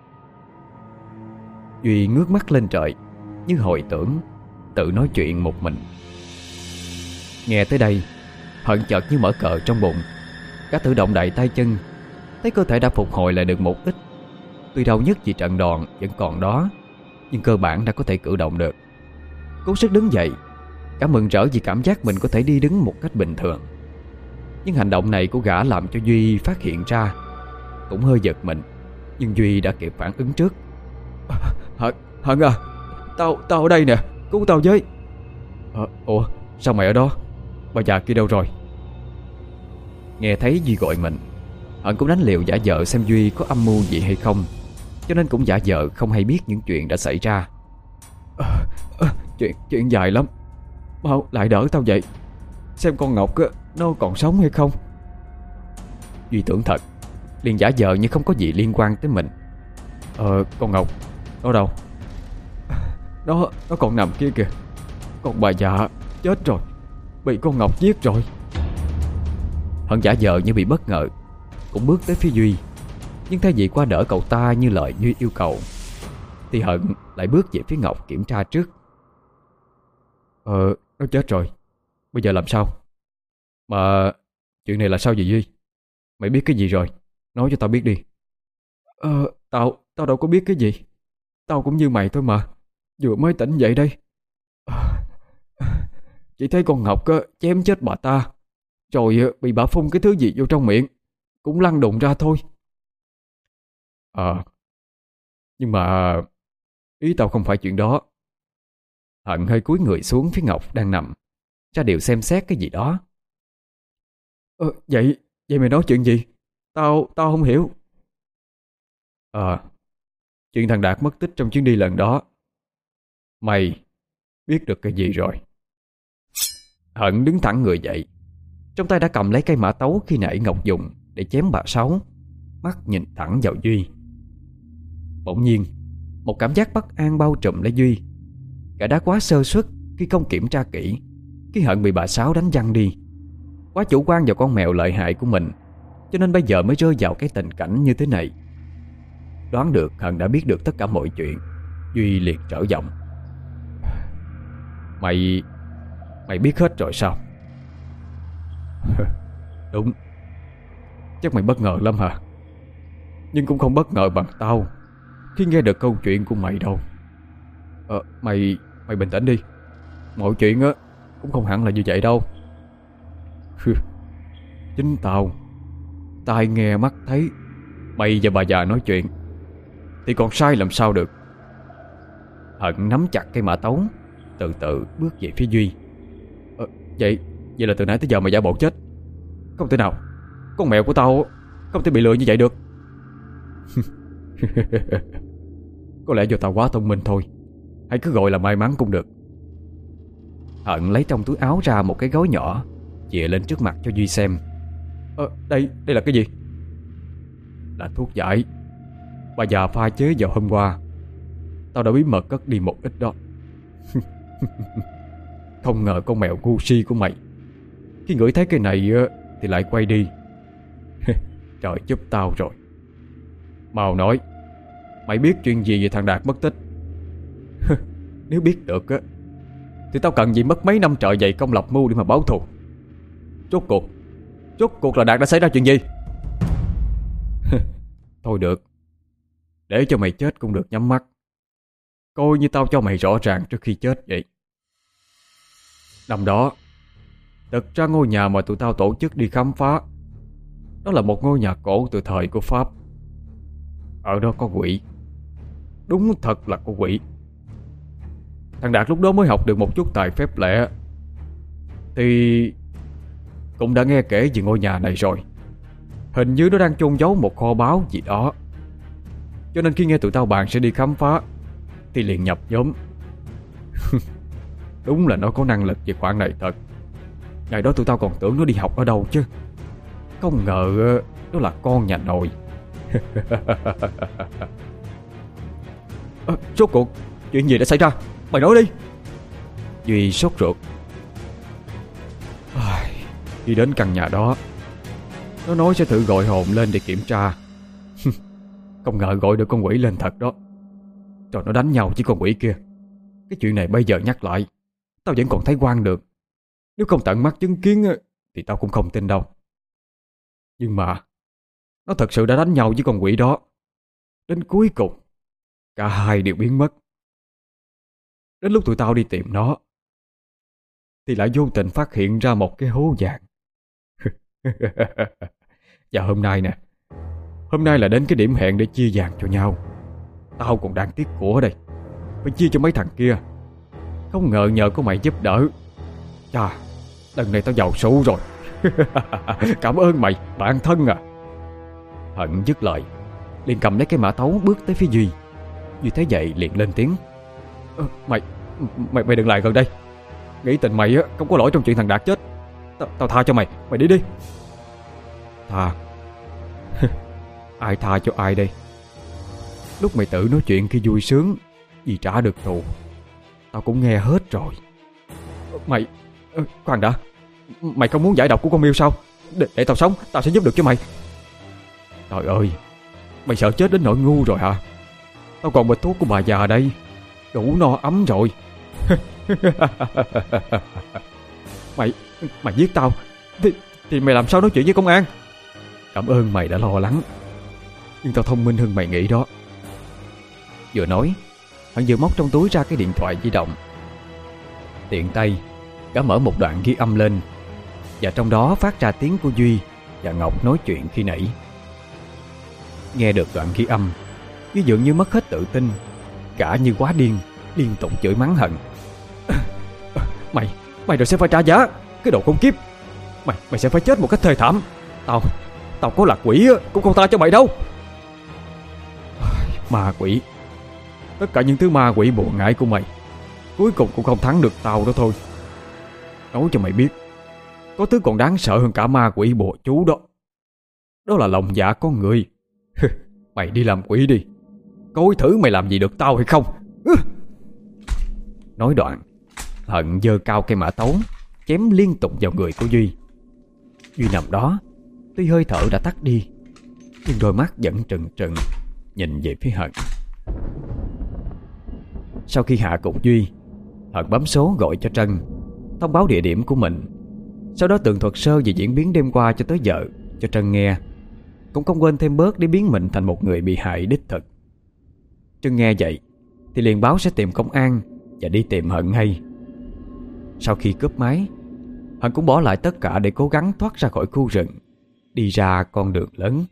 Duy ngước mắt lên trời, như hồi tưởng, tự nói chuyện một mình. Nghe tới đây, Hận chợt như mở cờ trong bụng. Cả tự động đậy tay chân, thấy cơ thể đã phục hồi lại được một ít. Tuy đau nhất vì trận đòn vẫn còn đó, nhưng cơ bản đã có thể cử động được. Cố sức đứng dậy, cả mừng rỡ vì cảm giác mình có thể đi đứng một cách bình thường. Nhưng hành động này của gã làm cho Duy phát hiện ra. Cũng hơi giật mình, nhưng Duy đã kịp phản ứng trước. Hận, Hận à, Tao, tao ở đây nè, cứu tao với. à, Ủa, sao mày ở đó? Bà già kia đâu rồi? Nghe thấy Duy gọi mình, Hận cũng đánh liều giả vờ xem Duy có âm mưu gì hay không, cho nên cũng giả vờ không hay biết những chuyện đã xảy ra. à, à, Chuyện chuyện dài lắm. Mau lại đỡ tao vậy, xem con Ngọc á, nó còn sống hay không. Duy tưởng thật, liền giả vờ như không có gì liên quan tới mình. Ờ, con Ngọc, nó đâu? Nó, nó còn nằm kia kìa. Còn bà già chết rồi, bị con Ngọc giết rồi. Hận giả vờ như bị bất ngờ, cũng bước tới phía Duy. Nhưng thay vì qua đỡ cậu ta như lời Duy yêu cầu, thì Hận lại bước về phía Ngọc kiểm tra trước. Ờ, nó chết rồi, bây giờ làm sao? Mà chuyện này là sao vậy Duy? Mày biết cái gì rồi? Nói cho tao biết đi. Ờ, tao, tao đâu có biết cái gì. Tao cũng như mày thôi mà. Vừa mới tỉnh dậy đây. Ờ, chỉ thấy con Ngọc á, chém chết bà ta. Rồi bị bà phun cái thứ gì vô trong miệng. Cũng lăn đùng ra thôi. Ờ, nhưng mà ý tao không phải chuyện đó. Hận hơi cúi người xuống phía Ngọc đang nằm, ra điều xem xét cái gì đó. Ờ, vậy, vậy mày nói chuyện gì? Tao, tao không hiểu. Ờ, chuyện thằng Đạt mất tích trong chuyến đi lần đó. Mày biết được cái gì rồi? Hận đứng thẳng người dậy, trong tay đã cầm lấy cây mã tấu khi nãy Ngọc dùng để chém bà Sáu, mắt nhìn thẳng vào Duy. Bỗng nhiên, một cảm giác bất an bao trùm lấy Duy. Gã đã quá sơ suất khi không kiểm tra kỹ, khi Hận bị bà Sáu đánh văng đi. Quá chủ quan vào con mèo lợi hại của mình, cho nên bây giờ mới rơi vào cái tình cảnh như thế này. Đoán được Hận đã biết được tất cả mọi chuyện, Duy liền trở giọng. Mày... Mày biết hết rồi sao? Đúng. Chắc mày bất ngờ lắm hả? Nhưng cũng không bất ngờ bằng tao khi nghe được câu chuyện của mày đâu. Ờ, mày... Mày bình tĩnh đi. Mọi chuyện á cũng không hẳn là như vậy đâu. Chính tao, tai nghe mắt thấy mày và bà già nói chuyện, thì còn sai làm sao được. Hận nắm chặt cây mã tấu, từ từ bước về phía Duy. Ờ, vậy Vậy là từ nãy tới giờ mày giả bộ chết? Không thể nào. Con mèo của tao không thể bị lừa như vậy được. Có lẽ do tao quá thông minh thôi. Hãy cứ gọi là may mắn cũng được. Hận lấy trong túi áo ra một cái gói nhỏ, chìa lên trước mặt cho Duy xem. Ờ, đây, đây là cái gì? Là thuốc giải bà già pha chế vào hôm qua. Tao đã bí mật cất đi một ít đó. Không ngờ con mèo ngu si của mày khi ngửi thấy cái này thì lại quay đi. Trời giúp tao rồi. Mau nói, mày biết chuyện gì về thằng Đạt mất tích? Nếu biết được á thì tao cần gì mất mấy năm trời dày công lập mưu để mà báo thù. Rốt cuộc Rốt cuộc là Đạt đã xảy ra chuyện gì? Thôi được, để cho mày chết cũng được nhắm mắt. Coi như tao cho mày rõ ràng trước khi chết vậy. Năm đó, thực ra ngôi nhà mà tụi tao tổ chức đi khám phá, đó là một ngôi nhà cổ từ thời của Pháp. Ở đó có quỷ. Đúng thật là có quỷ. Thằng Đạt lúc đó mới học được một chút tài phép lẻ, thì cũng đã nghe kể về ngôi nhà này rồi. Hình như nó đang chôn giấu một kho báu gì đó, cho nên khi nghe tụi tao bàn sẽ đi khám phá thì liền nhập nhóm. Đúng là nó có năng lực về khoản này thật. Ngày đó tụi tao còn tưởng nó đi học ở đâu chứ, không ngờ nó là con nhà nội. À, rốt cuộc chuyện gì đã xảy ra? Mày nói đi. Duy sốt ruột. Khi đến căn nhà đó, nó nói sẽ thử gọi hồn lên để kiểm tra. Không ngờ gọi được con quỷ lên thật đó. Rồi nó đánh nhau với con quỷ kia. Cái chuyện này bây giờ nhắc lại, tao vẫn còn thấy oan được. Nếu không tận mắt chứng kiến thì tao cũng không tin đâu. Nhưng mà nó thật sự đã đánh nhau với con quỷ đó. Đến cuối cùng cả hai đều biến mất. Đến lúc tụi tao đi tìm nó thì lại vô tình phát hiện ra một cái hố vàng. Và hôm nay nè, hôm nay là đến cái điểm hẹn để chia vàng cho nhau. Tao còn đang tiếc của đây, phải chia cho mấy thằng kia. Không ngờ nhờ có mày giúp đỡ. Chà, lần này tao giàu số rồi. Cảm ơn mày, bạn thân à. Hận dứt lời liền cầm lấy cái mã tấu bước tới phía Duy. Duy thấy vậy liền lên tiếng. Ờ, mày, mày mày đừng lại gần đây. Nghĩ tình mày á không có lỗi trong chuyện thằng Đạt chết. Tao, tao tha cho mày, mày đi đi. Tha? Ai tha cho ai đây? Lúc mày tự nói chuyện khi vui sướng vì trả được thù, tao cũng nghe hết rồi. Mày, khoan đã. Mày không muốn giải độc của con Miêu sao? Để, để tao sống, tao sẽ giúp được cho mày. Trời ơi, mày sợ chết đến nỗi ngu rồi hả? Tao còn bịch thuốc của bà già đây, đủ no ấm rồi. Mày, mày giết tao thì, thì mày làm sao nói chuyện với công an? Cảm ơn mày đã lo lắng. Nhưng tao thông minh hơn mày nghĩ đó. Vừa nói, hắn vừa móc trong túi ra cái điện thoại di động. Tiện tay gã mở một đoạn ghi âm lên, và trong đó phát ra tiếng của Duy và Ngọc nói chuyện khi nãy. Nghe được đoạn ghi âm, Duy dường như mất hết tự tin, cả như quá điên, liên tục chửi mắng Hận. Mày, mày rồi sẽ phải trả giá. Cái đồ khốn kiếp. Mày, mày sẽ phải chết một cách thê thảm. Tao, tao có là quỷ cũng không tha cho mày đâu. Ma quỷ. Tất cả những thứ ma quỷ bộ ngải của mày cuối cùng cũng không thắng được tao đó thôi. Nói cho mày biết, có thứ còn đáng sợ hơn cả ma quỷ bộ chú đó. Đó là lòng dạ con người. Mày đi làm quỷ đi, coi thử mày làm gì được tao hay không. Nói đoạn, Hận giơ cao cây mã tấu chém liên tục vào người của Duy. Duy nằm đó, tuy hơi thở đã tắt đi, nhưng đôi mắt vẫn trừng trừng nhìn về phía Hận. Sau khi hạ gục Duy, Hận bấm số gọi cho Trân, thông báo địa điểm của mình. Sau đó tường thuật sơ về diễn biến đêm qua cho tới giờ cho Trân nghe, cũng không quên thêm bớt để biến mình thành một người bị hại đích thực. Trân nghe vậy thì liền báo sẽ tìm công an và đi tìm Hận ngay. Sau khi cướp máy, Hận cũng bỏ lại tất cả để cố gắng thoát ra khỏi khu rừng, đi ra con đường lớn.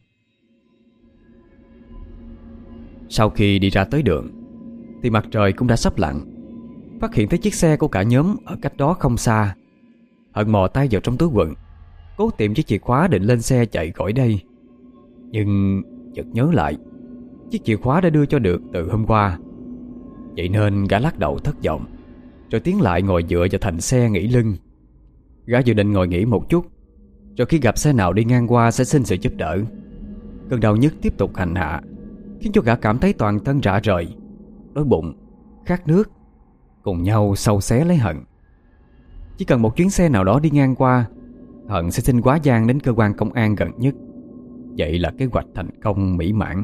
Sau khi đi ra tới đường thì mặt trời cũng đã sắp lặn. Phát hiện thấy chiếc xe của cả nhóm ở cách đó không xa, Hận mò tay vào trong túi quần, cố tìm chiếc chìa khóa định lên xe chạy khỏi đây. Nhưng chợt nhớ lại, chiếc chìa khóa đã đưa cho được từ hôm qua. Vậy nên gã lắc đầu thất vọng, rồi tiến lại ngồi dựa vào thành xe nghỉ lưng. Gã dự định ngồi nghỉ một chút, rồi khi gặp xe nào đi ngang qua sẽ xin sự giúp đỡ. Cơn đau nhức tiếp tục hành hạ, khiến cho gã cảm thấy toàn thân rã rời, đói bụng, khát nước, cùng nhau xâu xé lấy Hận. Chỉ cần một chuyến xe nào đó đi ngang qua, Hận sẽ xin quá giang đến cơ quan công an gần nhất. Vậy là kế hoạch thành công mỹ mãn.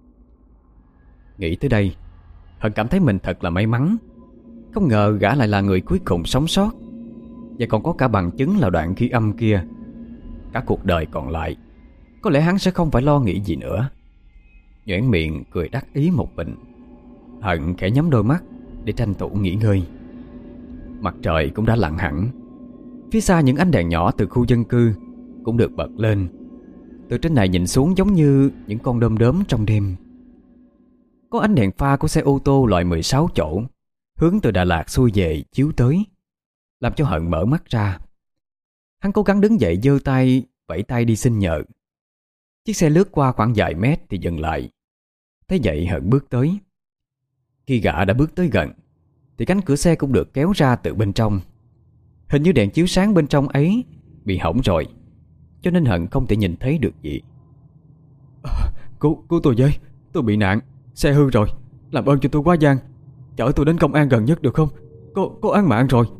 Nghĩ tới đây, Hận cảm thấy mình thật là may mắn. Không ngờ gã lại là người cuối cùng sống sót, và còn có cả bằng chứng là đoạn ghi âm kia. Cả cuộc đời còn lại, có lẽ hắn sẽ không phải lo nghĩ gì nữa. Nhoẻn miệng cười đắc ý một mình, Hận khẽ nhắm đôi mắt để tranh thủ nghỉ ngơi. Mặt trời cũng đã lặn hẳn. Phía xa những ánh đèn nhỏ từ khu dân cư cũng được bật lên. Từ trên này nhìn xuống giống như những con đom đóm trong đêm. Có ánh đèn pha của xe ô tô loại mười sáu chỗ hướng từ Đà Lạt xuôi về chiếu tới, làm cho Hận mở mắt ra. Hắn cố gắng đứng dậy, giơ tay vẫy tay đi xin nhờ. Chiếc xe lướt qua khoảng vài mét thì dừng lại. Thế vậy Hận bước tới. Khi gã đã bước tới gần thì cánh cửa xe cũng được kéo ra từ bên trong. Hình như đèn chiếu sáng bên trong ấy bị hỏng rồi, cho nên Hận không thể nhìn thấy được gì. à, Cứu, cứu tôi với, tôi bị nạn, xe hư rồi. Làm ơn cho tôi quá giang, chở tôi đến công an gần nhất được không? Có, có án mạng rồi.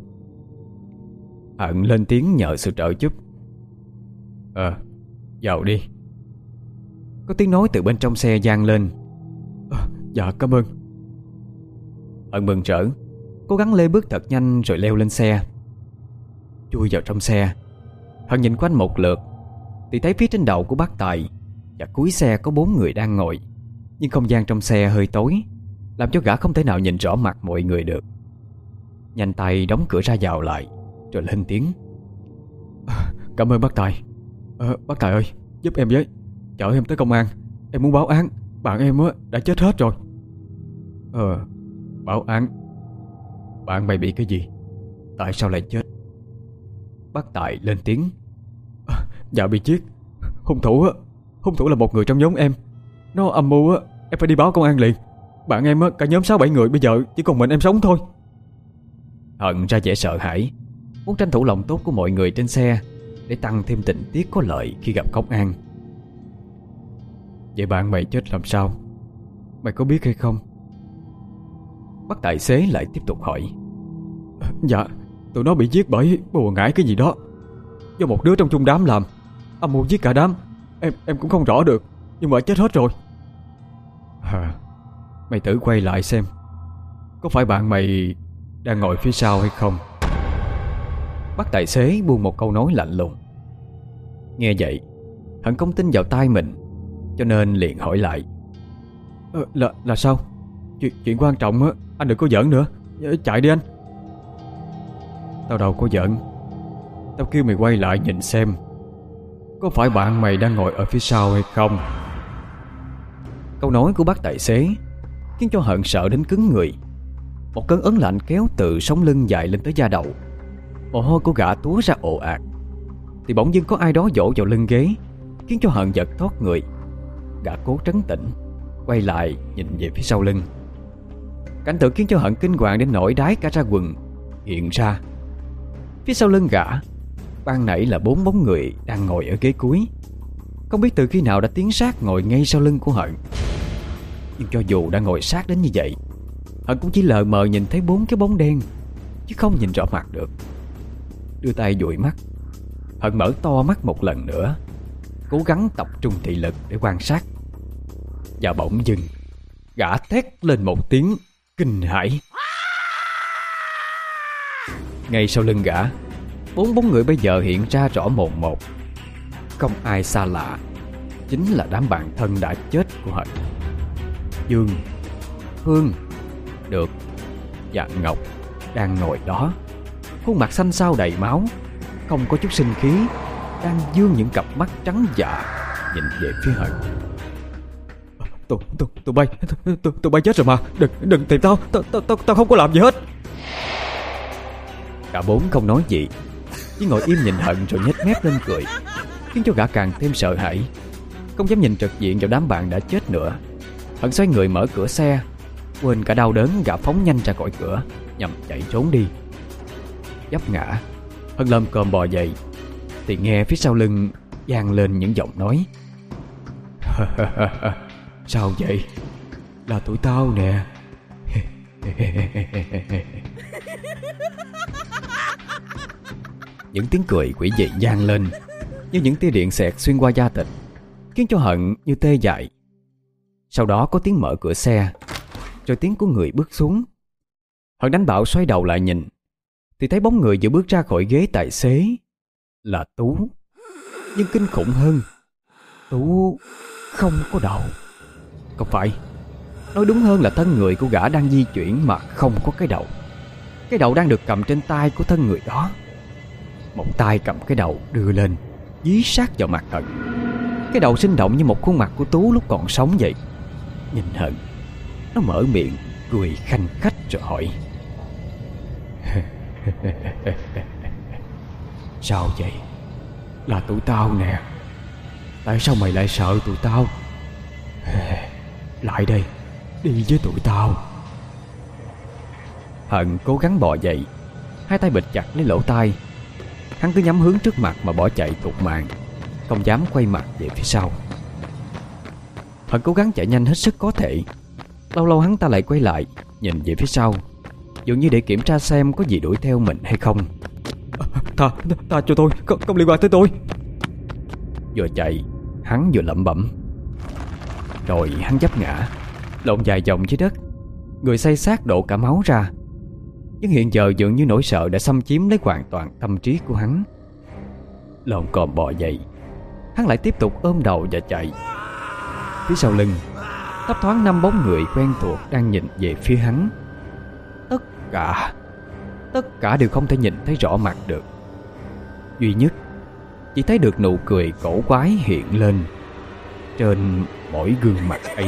Hận lên tiếng nhờ sự trợ giúp. Ờ, vào đi. Có tiếng nói từ bên trong xe vang lên. à, Dạ cảm ơn. Hận mừng rỡ, cố gắng lê bước thật nhanh rồi leo lên xe. Chui vào trong xe, Hận nhìn quanh một lượt thì thấy phía trên đầu của bác Tài và cuối xe có bốn người đang ngồi. Nhưng không gian trong xe hơi tối, làm cho gã không thể nào nhìn rõ mặt mọi người được. Nhanh tay đóng cửa ra vào lại, rồi lên tiếng. à, Cảm ơn bác Tài. à, Bác Tài ơi, giúp em với, chở em tới công an. Em muốn báo án, bạn em á đã chết hết rồi. Ờ, báo án? Bạn mày bị cái gì? Tại sao lại chết? Bác Tài lên tiếng. à, Dạ bị giết. Hung thủ á, hung thủ là một người trong nhóm em. Nó âm mưu á, em phải đi báo công an liền. Bạn em á, cả nhóm sáu bảy người, bây giờ chỉ còn mình em sống thôi. Hận ra vẻ sợ hãi, muốn tranh thủ lòng tốt của mọi người trên xe để tăng thêm tình tiết có lợi khi gặp công an. Vậy bạn mày chết làm sao? Mày có biết hay không? Bác tài xế lại tiếp tục hỏi. à, Dạ, tụi nó bị giết bởi bùa ngải cái gì đó, do một đứa trong chung đám làm. Âm mưu giết cả đám. Em em cũng không rõ được, nhưng mà chết hết rồi. À, mày thử quay lại xem, có phải bạn mày đang ngồi phía sau hay không? Bác tài xế buông một câu nói lạnh lùng. Nghe vậy, Hận không tin vào tai mình. cho nên liền hỏi lại. ờ, Là là sao? Chuyện, chuyện quan trọng á, anh đừng có giỡn nữa. Chạy đi anh. Tao đâu có giỡn. Tao kêu mày quay lại nhìn xem có phải bạn mày đang ngồi ở phía sau hay không. Câu nói của bác tài xế khiến cho Hận sợ đến cứng người. Một cơn ớn lạnh kéo từ sống lưng dài lên tới da đầu. Mồ hôi của gã túa ra ồ ạt. Thì bỗng dưng có ai đó vỗ vào lưng ghế, khiến cho Hận giật thoát người. Gã cố trấn tĩnh, quay lại nhìn về phía sau lưng. Cảnh tượng khiến cho Hận kinh hoàng đến nỗi đái cả ra quần hiện ra. Phía sau lưng gã, ban nãy là bốn bóng người đang ngồi ở ghế cuối. Không biết từ khi nào đã tiến sát ngồi ngay sau lưng của Hận. Nhưng cho dù đã ngồi sát đến như vậy, Hận cũng chỉ lờ mờ nhìn thấy bốn cái bóng đen, chứ không nhìn rõ mặt được. Đưa tay dụi mắt, Hận mở to mắt một lần nữa, cố gắng tập trung thị lực để quan sát. Và bỗng dưng gã thét lên một tiếng kinh hãi. Ngay sau lưng gã, bốn bóng người bây giờ hiện ra rõ mồn một. Không ai xa lạ, chính là đám bạn thân đã chết của Hận. Dương, Hương, Được và Ngọc đang ngồi đó, khuôn mặt xanh xao đầy máu, không có chút sinh khí, đang dương những cặp mắt trắng dạ nhìn về phía Hận. Tụi tụi tụi bay tụi, tụi bay chết rồi mà. Đừng đừng tìm tao. Tao tao tao tao không có làm gì hết. Cả bốn không nói gì, chỉ ngồi im nhìn Hận rồi nhếch mép lên cười, khiến cho gã càng thêm sợ hãi, không dám nhìn trực diện vào đám bạn đã chết nữa. Hận xoay người mở cửa xe, quên cả đau đớn, gã phóng nhanh ra khỏi cửa nhằm chạy trốn đi. Vấp ngã, Hận lồm cồm bò dậy thì nghe phía sau lưng vang lên những giọng nói. Sao vậy? Là tụi tao nè. Những tiếng cười quỷ dị vang lên như những tia điện xẹt xuyên qua da thịt, khiến cho Hận như tê dại. Sau đó có tiếng mở cửa xe, rồi tiếng của người bước xuống. Hận đánh bạo xoay đầu lại nhìn, thì thấy bóng người vừa bước ra khỏi ghế tài xế là Tú. Nhưng kinh khủng hơn, Tú không có đầu. Không phải, nói đúng hơn là thân người của gã đang di chuyển mà không có cái đầu. Cái đầu đang được cầm trên tay của thân người đó. Một tay cầm cái đầu đưa lên, dí sát vào mặt Hận. Cái đầu sinh động như một khuôn mặt của Tú lúc còn sống vậy. Nhìn Hận, nó mở miệng cười khanh khách rồi hỏi. Sao vậy? Là tụi tao nè. Tại sao mày lại sợ tụi tao? Lại đây, đi với tụi tao. Hận cố gắng bò dậy, hai tay bịt chặt lấy lỗ tai. Hắn cứ nhắm hướng trước mặt mà bỏ chạy thục mạng, không dám quay mặt về phía sau. Hận cố gắng chạy nhanh hết sức có thể. Lâu lâu hắn ta lại quay lại nhìn về phía sau, dường như để kiểm tra xem có gì đuổi theo mình hay không. Tha, tha cho tôi, không, không liên quan tới tôi. Vừa chạy, hắn vừa lẩm bẩm. Rồi hắn vấp ngã, lộn dài vòng dưới đất, người say sát đổ cả máu ra. Nhưng hiện giờ dường như nỗi sợ đã xâm chiếm lấy hoàn toàn tâm trí của hắn. Lồm cồm bò dậy, hắn lại tiếp tục ôm đầu và chạy. Phía sau lưng, thấp thoáng năm bóng người quen thuộc đang nhìn về phía hắn. Tất cả Tất cả đều không thể nhìn thấy rõ mặt được. Duy nhất chỉ thấy được nụ cười cổ quái hiện lên trên mỗi gương mặt ấy.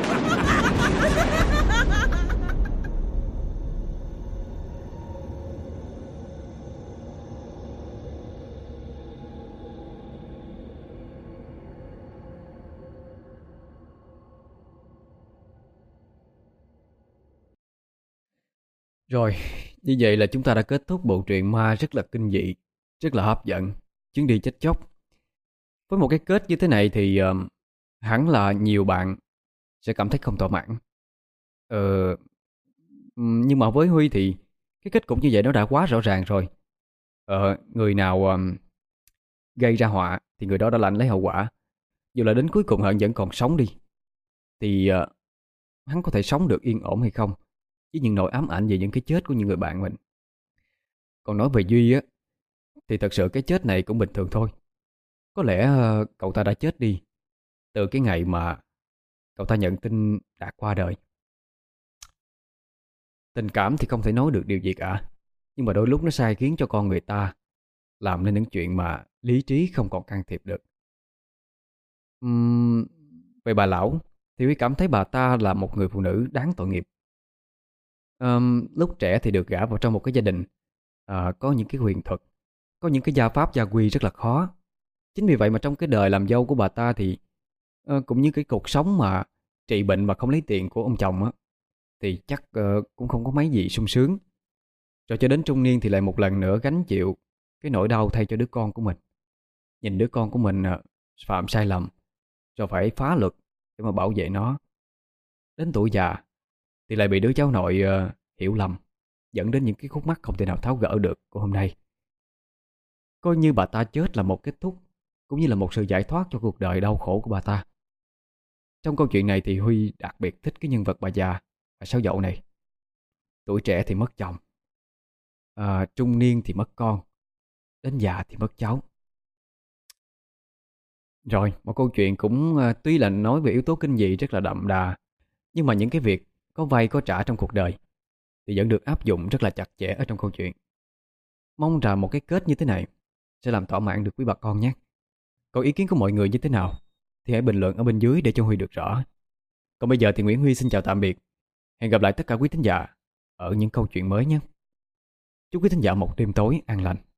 Rồi, như vậy là chúng ta đã kết thúc bộ truyện ma rất là kinh dị, rất là hấp dẫn, Chuyến đi chết chóc. Với một cái kết như thế này thì uh, hẳn là nhiều bạn sẽ cảm thấy không thỏa mãn. Ờ, nhưng mà với Huy thì cái kết cục như vậy nó đã quá rõ ràng rồi. Ờ, người nào uh, gây ra họa thì người đó đã lãnh lấy hậu quả. Dù là đến cuối cùng Hận vẫn còn sống đi, thì uh, hắn có thể sống được yên ổn hay không, với những nỗi ám ảnh về những cái chết của những người bạn mình. Còn nói về Duy á, thì thật sự cái chết này cũng bình thường thôi. Có lẽ uh, cậu ta đã chết đi, từ cái ngày mà cậu ta nhận tin Đạt qua đời. Tình cảm thì không thể nói được điều gì cả, nhưng mà đôi lúc nó sai khiến cho con người ta làm nên những chuyện mà lý trí không còn can thiệp được. Ừm, Về bà lão thì Huy cảm thấy bà ta là một người phụ nữ đáng tội nghiệp. Ờm, lúc trẻ thì được gả vào trong một cái gia đình à, có những cái huyền thuật, có những cái gia pháp gia quy rất là khó. Chính vì vậy mà trong cái đời làm dâu của bà ta thì ờ, cũng như cái cuộc sống mà trị bệnh mà không lấy tiền của ông chồng á, thì chắc ờ, cũng không có mấy gì sung sướng. Rồi cho đến trung niên thì lại một lần nữa gánh chịu cái nỗi đau thay cho đứa con của mình. Nhìn đứa con của mình ờ, phạm sai lầm, rồi phải phá luật để mà bảo vệ nó. Đến tuổi già thì lại bị đứa cháu nội ờ, hiểu lầm, dẫn đến những cái khúc mắc không thể nào tháo gỡ được của hôm nay. Coi như bà ta chết là một kết thúc, cũng như là một sự giải thoát cho cuộc đời đau khổ của bà ta. Trong câu chuyện này thì Huy đặc biệt thích cái nhân vật bà già, bà Sáu Dậu này. Tuổi trẻ thì mất chồng, à, trung niên thì mất con, đến già thì mất cháu. Rồi, một câu chuyện cũng à, tuy là nói về yếu tố kinh dị rất là đậm đà, nhưng mà những cái việc có vay có trả trong cuộc đời thì vẫn được áp dụng rất là chặt chẽ ở trong câu chuyện. Mong rằng một cái kết như thế này sẽ làm thỏa mãn được quý bà con nhé. Còn ý kiến của mọi người như thế nào thì hãy bình luận ở bên dưới để cho Huy được rõ. Còn bây giờ thì Nguyễn Huy xin chào tạm biệt. Hẹn gặp lại tất cả quý thính giả ở những câu chuyện mới nhé. Chúc quý thính giả một đêm tối an lành.